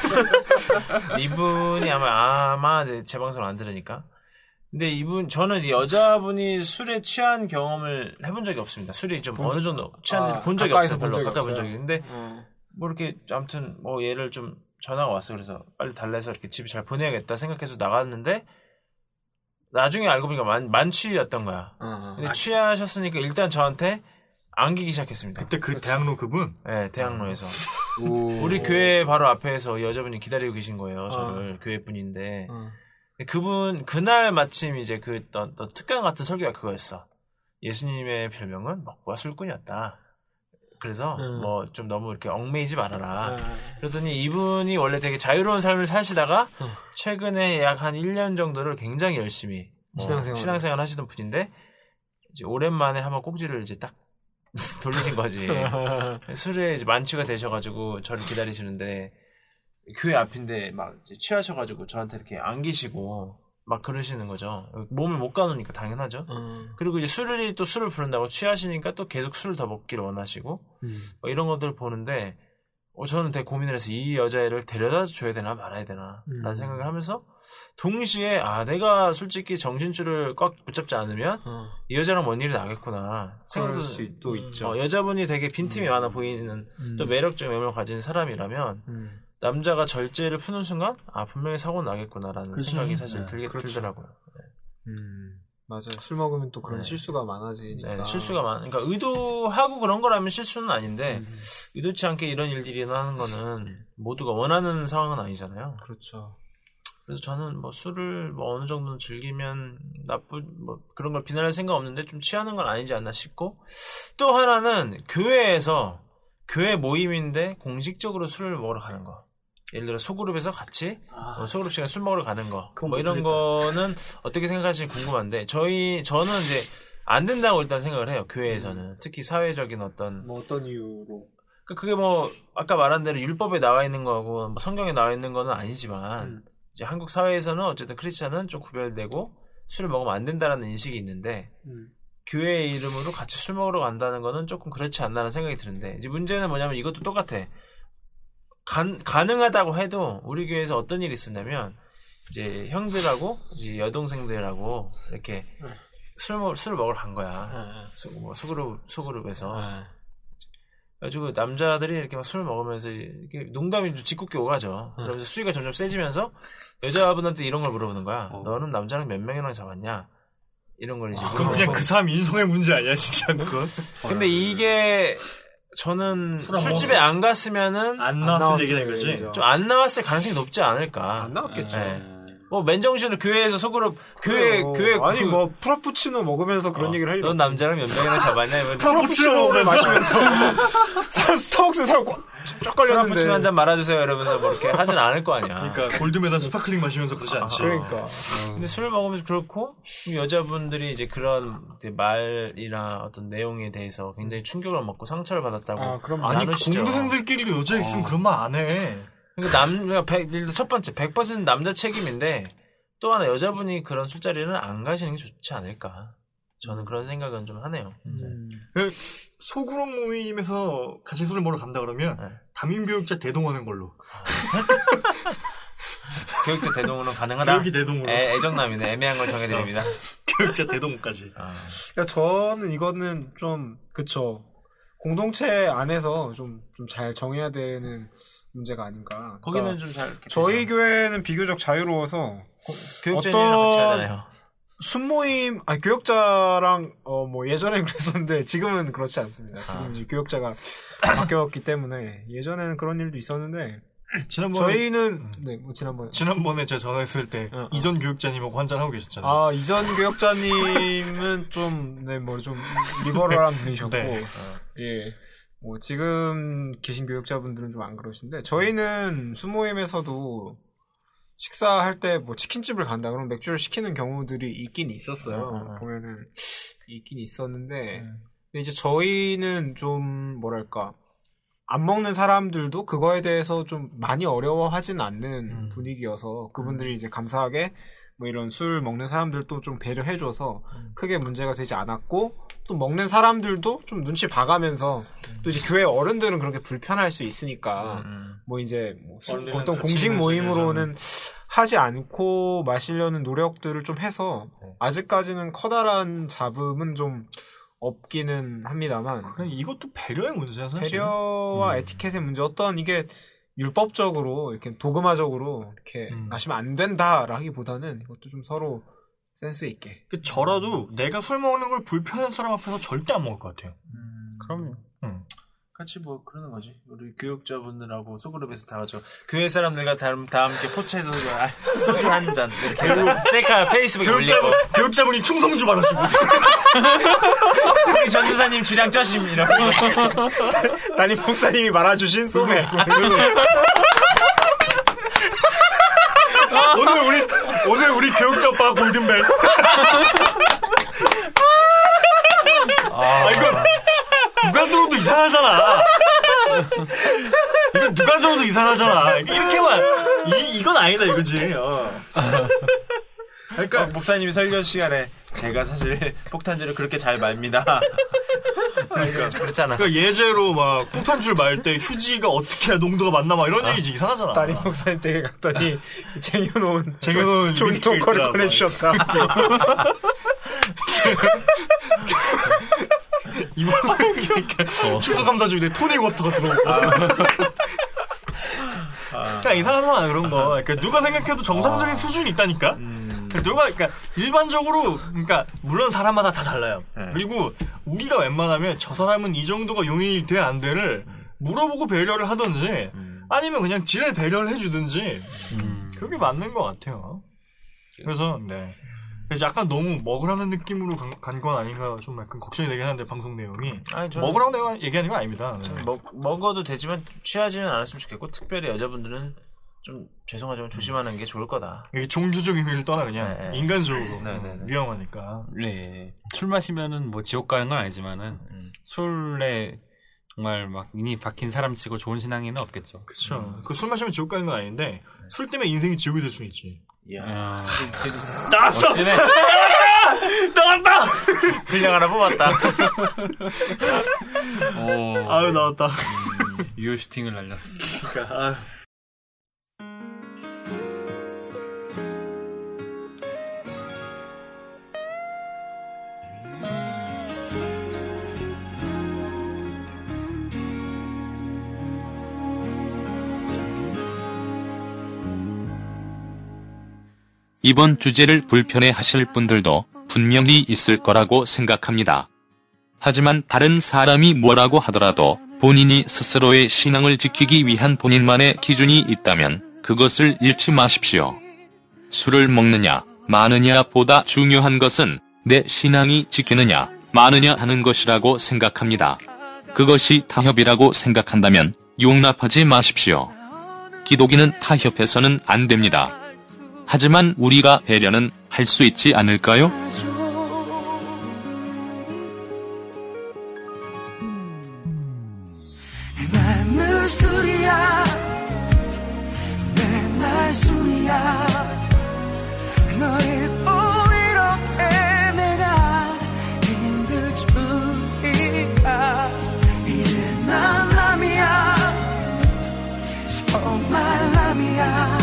이분이 아마 제 방송을 안 들으니까. 근데 저는 이제 여자분이 술에 취한 경험을 해본 적이 없습니다. 술이 좀 어느 정도 취한지 본 적이 없어요. 별로 가까이 본 적이. 근데 뭐 이렇게 아무튼 뭐 얘를 좀 전화가 왔어. 그래서 빨리 달래서 이렇게 집에 잘 보내야겠다 생각해서 나갔는데 나중에 알고 보니까 만취였던 거야. 근데 취하셨으니까 일단 저한테 안기기 시작했습니다. 그때 그 대학로 그분? 네, 대학로에서. 우리 교회 바로 앞에서 여자분이 기다리고 계신 거예요. 저를 교회 분인데. 그날 마침 이제 또 특강 같은 설교가 그거였어. 예수님의 별명은 먹보와 술꾼이었다. 그래서 뭐 좀 너무 이렇게 얽매이지 말아라. 그러더니 이분이 원래 되게 자유로운 삶을 사시다가 최근에 약 한 1년 정도를 굉장히 열심히 신앙생활 하시던 분인데 이제 오랜만에 한번 꼭지를 이제 딱 돌리신 거지. 술에 이제 만취가 되셔가지고 저를 기다리시는데 교회 앞인데 막 이제 취하셔가지고 저한테 이렇게 안기시고 막 그러시는 거죠. 몸을 못 가누니까 당연하죠. 그리고 이제 술을 부른다고 취하시니까 또 계속 술을 더 먹기를 원하시고 뭐 이런 것들을 보는데 저는 되게 고민을 해서 이 여자애를 데려다 줘야 되나 말아야 되나 라는 생각을 하면서 동시에 내가 솔직히 정신줄을 꽉 붙잡지 않으면 이 여자랑 뭔 일이 나겠구나 생각할 수도 있죠. 여자분이 되게 빈틈이 많아 보이는 또 매력적인 외모를 가진 사람이라면 남자가 절제를 푸는 순간 분명히 사고 나겠구나라는 그치? 생각이 사실 들더라고요. 네. 맞아요. 술 먹으면 또 그런 실수가 많아지니까. 네, 실수가 그러니까 의도하고 그런 거라면 실수는 아닌데 의도치 않게 이런 일들이 일어나는 거는 모두가 원하는 상황은 아니잖아요. 그렇죠. 그래서 저는 뭐 술을 뭐 어느 정도는 즐기면 뭐 그런 걸 비난할 생각 없는데 좀 취하는 건 아니지 않나 싶고 또 하나는 교회 모임인데 공식적으로 술을 먹으러 가는 거. 예를 들어 소그룹에서 같이 소그룹 시간에 술 먹으러 가는 거 뭐 이런 거는 어떻게 생각하실지 궁금한데 저는 이제 안 된다고 일단 생각을 해요. 교회에서는 특히 사회적인 어떤 이유로 그게 뭐 아까 말한 대로 율법에 나와 있는 거하고 뭐 성경에 나와 있는 거는 아니지만 이제 한국 사회에서는 어쨌든 크리스찬은 좀 구별되고 술을 먹으면 안 된다라는 인식이 있는데 교회의 이름으로 같이 술 먹으러 간다는 거는 조금 그렇지 않나라는 생각이 드는데 이제 문제는 뭐냐면 이것도 똑같아. 가능하다고 해도 우리 교회에서 어떤 일이 있었냐면 이제 형들하고 이제 여동생들하고 이렇게 술을 먹으러 간 거야. 소그룹에서. 그래가지고 남자들이 이렇게 막 술을 먹으면서 이렇게 농담이 좀 짓궂게 오가죠. 그러면서 수위가 점점 세지면서 여자분한테 이런 걸 물어보는 거야. 너는 남자랑 몇 명이랑 잡았냐? 이런 걸 이제. 그럼 그냥 그 사람 인성의 문제 아니야, 진짜 그건? 근데 이게 저는 술집에 안 갔으면은 안 나왔을 얘기는 거지. 좀 안 나왔을 가능성이 높지 않을까. 안 나왔겠죠. 네. 뭐 맨정신으로 교회에서 속으로 교회 아니 뭐 프라푸치노 먹으면서 그런 얘기를 하려고. 넌 남자랑 몇 명이나 잡았냐? 프라푸치노를 마시면서 사람 스타벅스에 사람 쫙 걸렸는데 프라푸치노 한 잔 말아주세요 이러면서 뭐 이렇게 하진 않을 거 아니야. 그러니까 골드메달 스파클링 마시면서 그러지 않지. 그러니까. 근데 술을 먹으면서 그렇고 여자분들이 이제 그런 말이나 어떤 내용에 대해서 굉장히 충격을 먹고 상처를 받았다고. 아니 공부생들끼리도 여자 있으면 그런 말 안 해. 그러니까 첫 번째 100% 남자 책임인데 또 하나 여자분이 그런 술자리는 안 가시는 게 좋지 않을까. 저는 그런 생각은 좀 하네요. 소그룹 모임에서 같이 술을 먹으러 간다 그러면 담임교육자 대동하는 걸로. 교육자 대동으로 가능하다. 교육이 대동으로. 애정남이네. 애매한 걸 정해드립니다. 교육자 대동까지. 그러니까 저는 이거는 좀 그쵸. 공동체 안에서 좀 잘 정해야 되는 문제가 아닌가. 거기는 그러니까 좀 잘. 저희 교회는 비교적 자유로워서 교육자님이랑 같이 하잖아요. 순모임, 교육자랑, 뭐, 예전엔 그랬었는데, 지금은 그렇지 않습니다. 지금 이제 교육자가 바뀌었기 때문에, 예전에는 그런 일도 있었는데, 저희는, 지난번에 제가 전화했을 때, 이전 교육자님하고 한잔하고 계셨잖아요. 이전 교육자님은 좀, 좀, 리버럴한 분이셨고, 네. 예. 뭐, 지금 계신 교육자분들은 좀 안 그러신데, 저희는 순모임에서도, 식사할 때 뭐 치킨집을 간다 그러면 맥주를 시키는 경우들이 있긴 있었어요. 보면은 있긴 있었는데 근데 이제 저희는 좀 뭐랄까 안 먹는 사람들도 그거에 대해서 좀 많이 어려워하진 않는 분위기여서 그분들이 이제 감사하게 뭐 이런 술 먹는 사람들도 좀 배려해줘서 크게 문제가 되지 않았고 또 먹는 사람들도 좀 눈치 봐가면서 또 이제 교회 어른들은 그렇게 불편할 수 있으니까 뭐 이제 뭐 어떤 공식 모임으로는 하지 않고 마시려는 노력들을 좀 해서 아직까지는 커다란 잡음은 좀 없기는 합니다만 이것도 배려의 문제야 사실. 배려와 에티켓의 문제 어떤 이게 율법적으로 이렇게 도그마적으로 이렇게 마시면 안 된다라기보다는 이것도 좀 서로 센스 있게. 저라도 내가 술 먹는 걸 불편한 사람 앞에서 절대 안 먹을 것 같아요. 그럼요. 같이 뭐 그러는 거지. 우리 교육자분들하고 소그룹에서 다 같이 교회 사람들과 다 함께 포차에서 소주 한 잔 이렇게 셀카 페이스북에 올리고 교육자분이 충성주 받아주고 우리 전도사님 주량 쩌심 이러고 담임 목사님이 말아주신 소맥 오늘 우리 교육자 오빠가 골든벨. 이건 누가 들어도 이상하잖아. 이건 누가 들어도 이상하잖아. 이렇게만 이건 아니다 이거지. 그러니까 목사님이 설교 시간에 제가 사실 폭탄주를 그렇게 잘 맙니다. 그러니까 그렇잖아. 그러니까 예제로 막 폭탄주를 말 때 휴지가 어떻게 해야 농도가 맞나 막 이런 얘기지. 이상하잖아. 담임 목사님 댁에 갔더니 쟁여놓은 종이 토커를 꺼내주셨다. 이번 추수감사 중에 토닉 워터가 들어오고. 그러니까 이상하잖아 그런 거. 그러니까 누가 생각해도 정상적인 수준이 있다니까. 그러니까 일반적으로 그러니까 물론 사람마다 다 달라요. 그리고 우리가 웬만하면 저 사람은 이 정도가 용인이 돼 안 돼를 물어보고 배려를 하든지 아니면 그냥 지레 배려를 해주든지 그게 맞는 것 같아요. 그래서 약간 너무 먹으라는 느낌으로 간 건 아닌가 좀 약간 걱정이 되긴 하는데 방송 내용이 먹으라고 내가 얘기하는 건 아닙니다. 먹어도 되지만 취하지는 않았으면 좋겠고 특별히 여자분들은 좀 죄송하지만 조심하는 게 좋을 거다. 이게 종교적인 의미를 떠나 그냥 인간적으로 위험하니까. 네. 술 마시면은 뭐 지옥 가는 건 아니지만은 술에 정말 막 이미 박힌 사람치고 좋은 신앙에는 없겠죠. 그렇죠. 그 술 마시면 지옥 가는 건 아닌데 술 때문에 인생이 지옥이 될 수는 있지. 이야. 나왔어! 나왔다! 분량 하나 뽑았다. 아유, 나왔다. 유효 슈팅을 날렸어. 그러니까, 이번 주제를 불편해하실 분들도 분명히 있을 거라고 생각합니다. 하지만 다른 사람이 뭐라고 하더라도 본인이 스스로의 신앙을 지키기 위한 본인만의 기준이 있다면 그것을 잃지 마십시오. 술을 먹느냐 마느냐 보다 중요한 것은 내 신앙이 지키느냐 마느냐 하는 것이라고 생각합니다. 그것이 타협이라고 생각한다면 용납하지 마십시오. 기독인은 타협해서는 안 됩니다. 하지만 우리가 배려는 할 수 있지 않을까요? 늘 술이야 맨날 술이야 너일 뿐 이렇게 내가 힘들 줄이야 이제 난 남이야 정말 남이야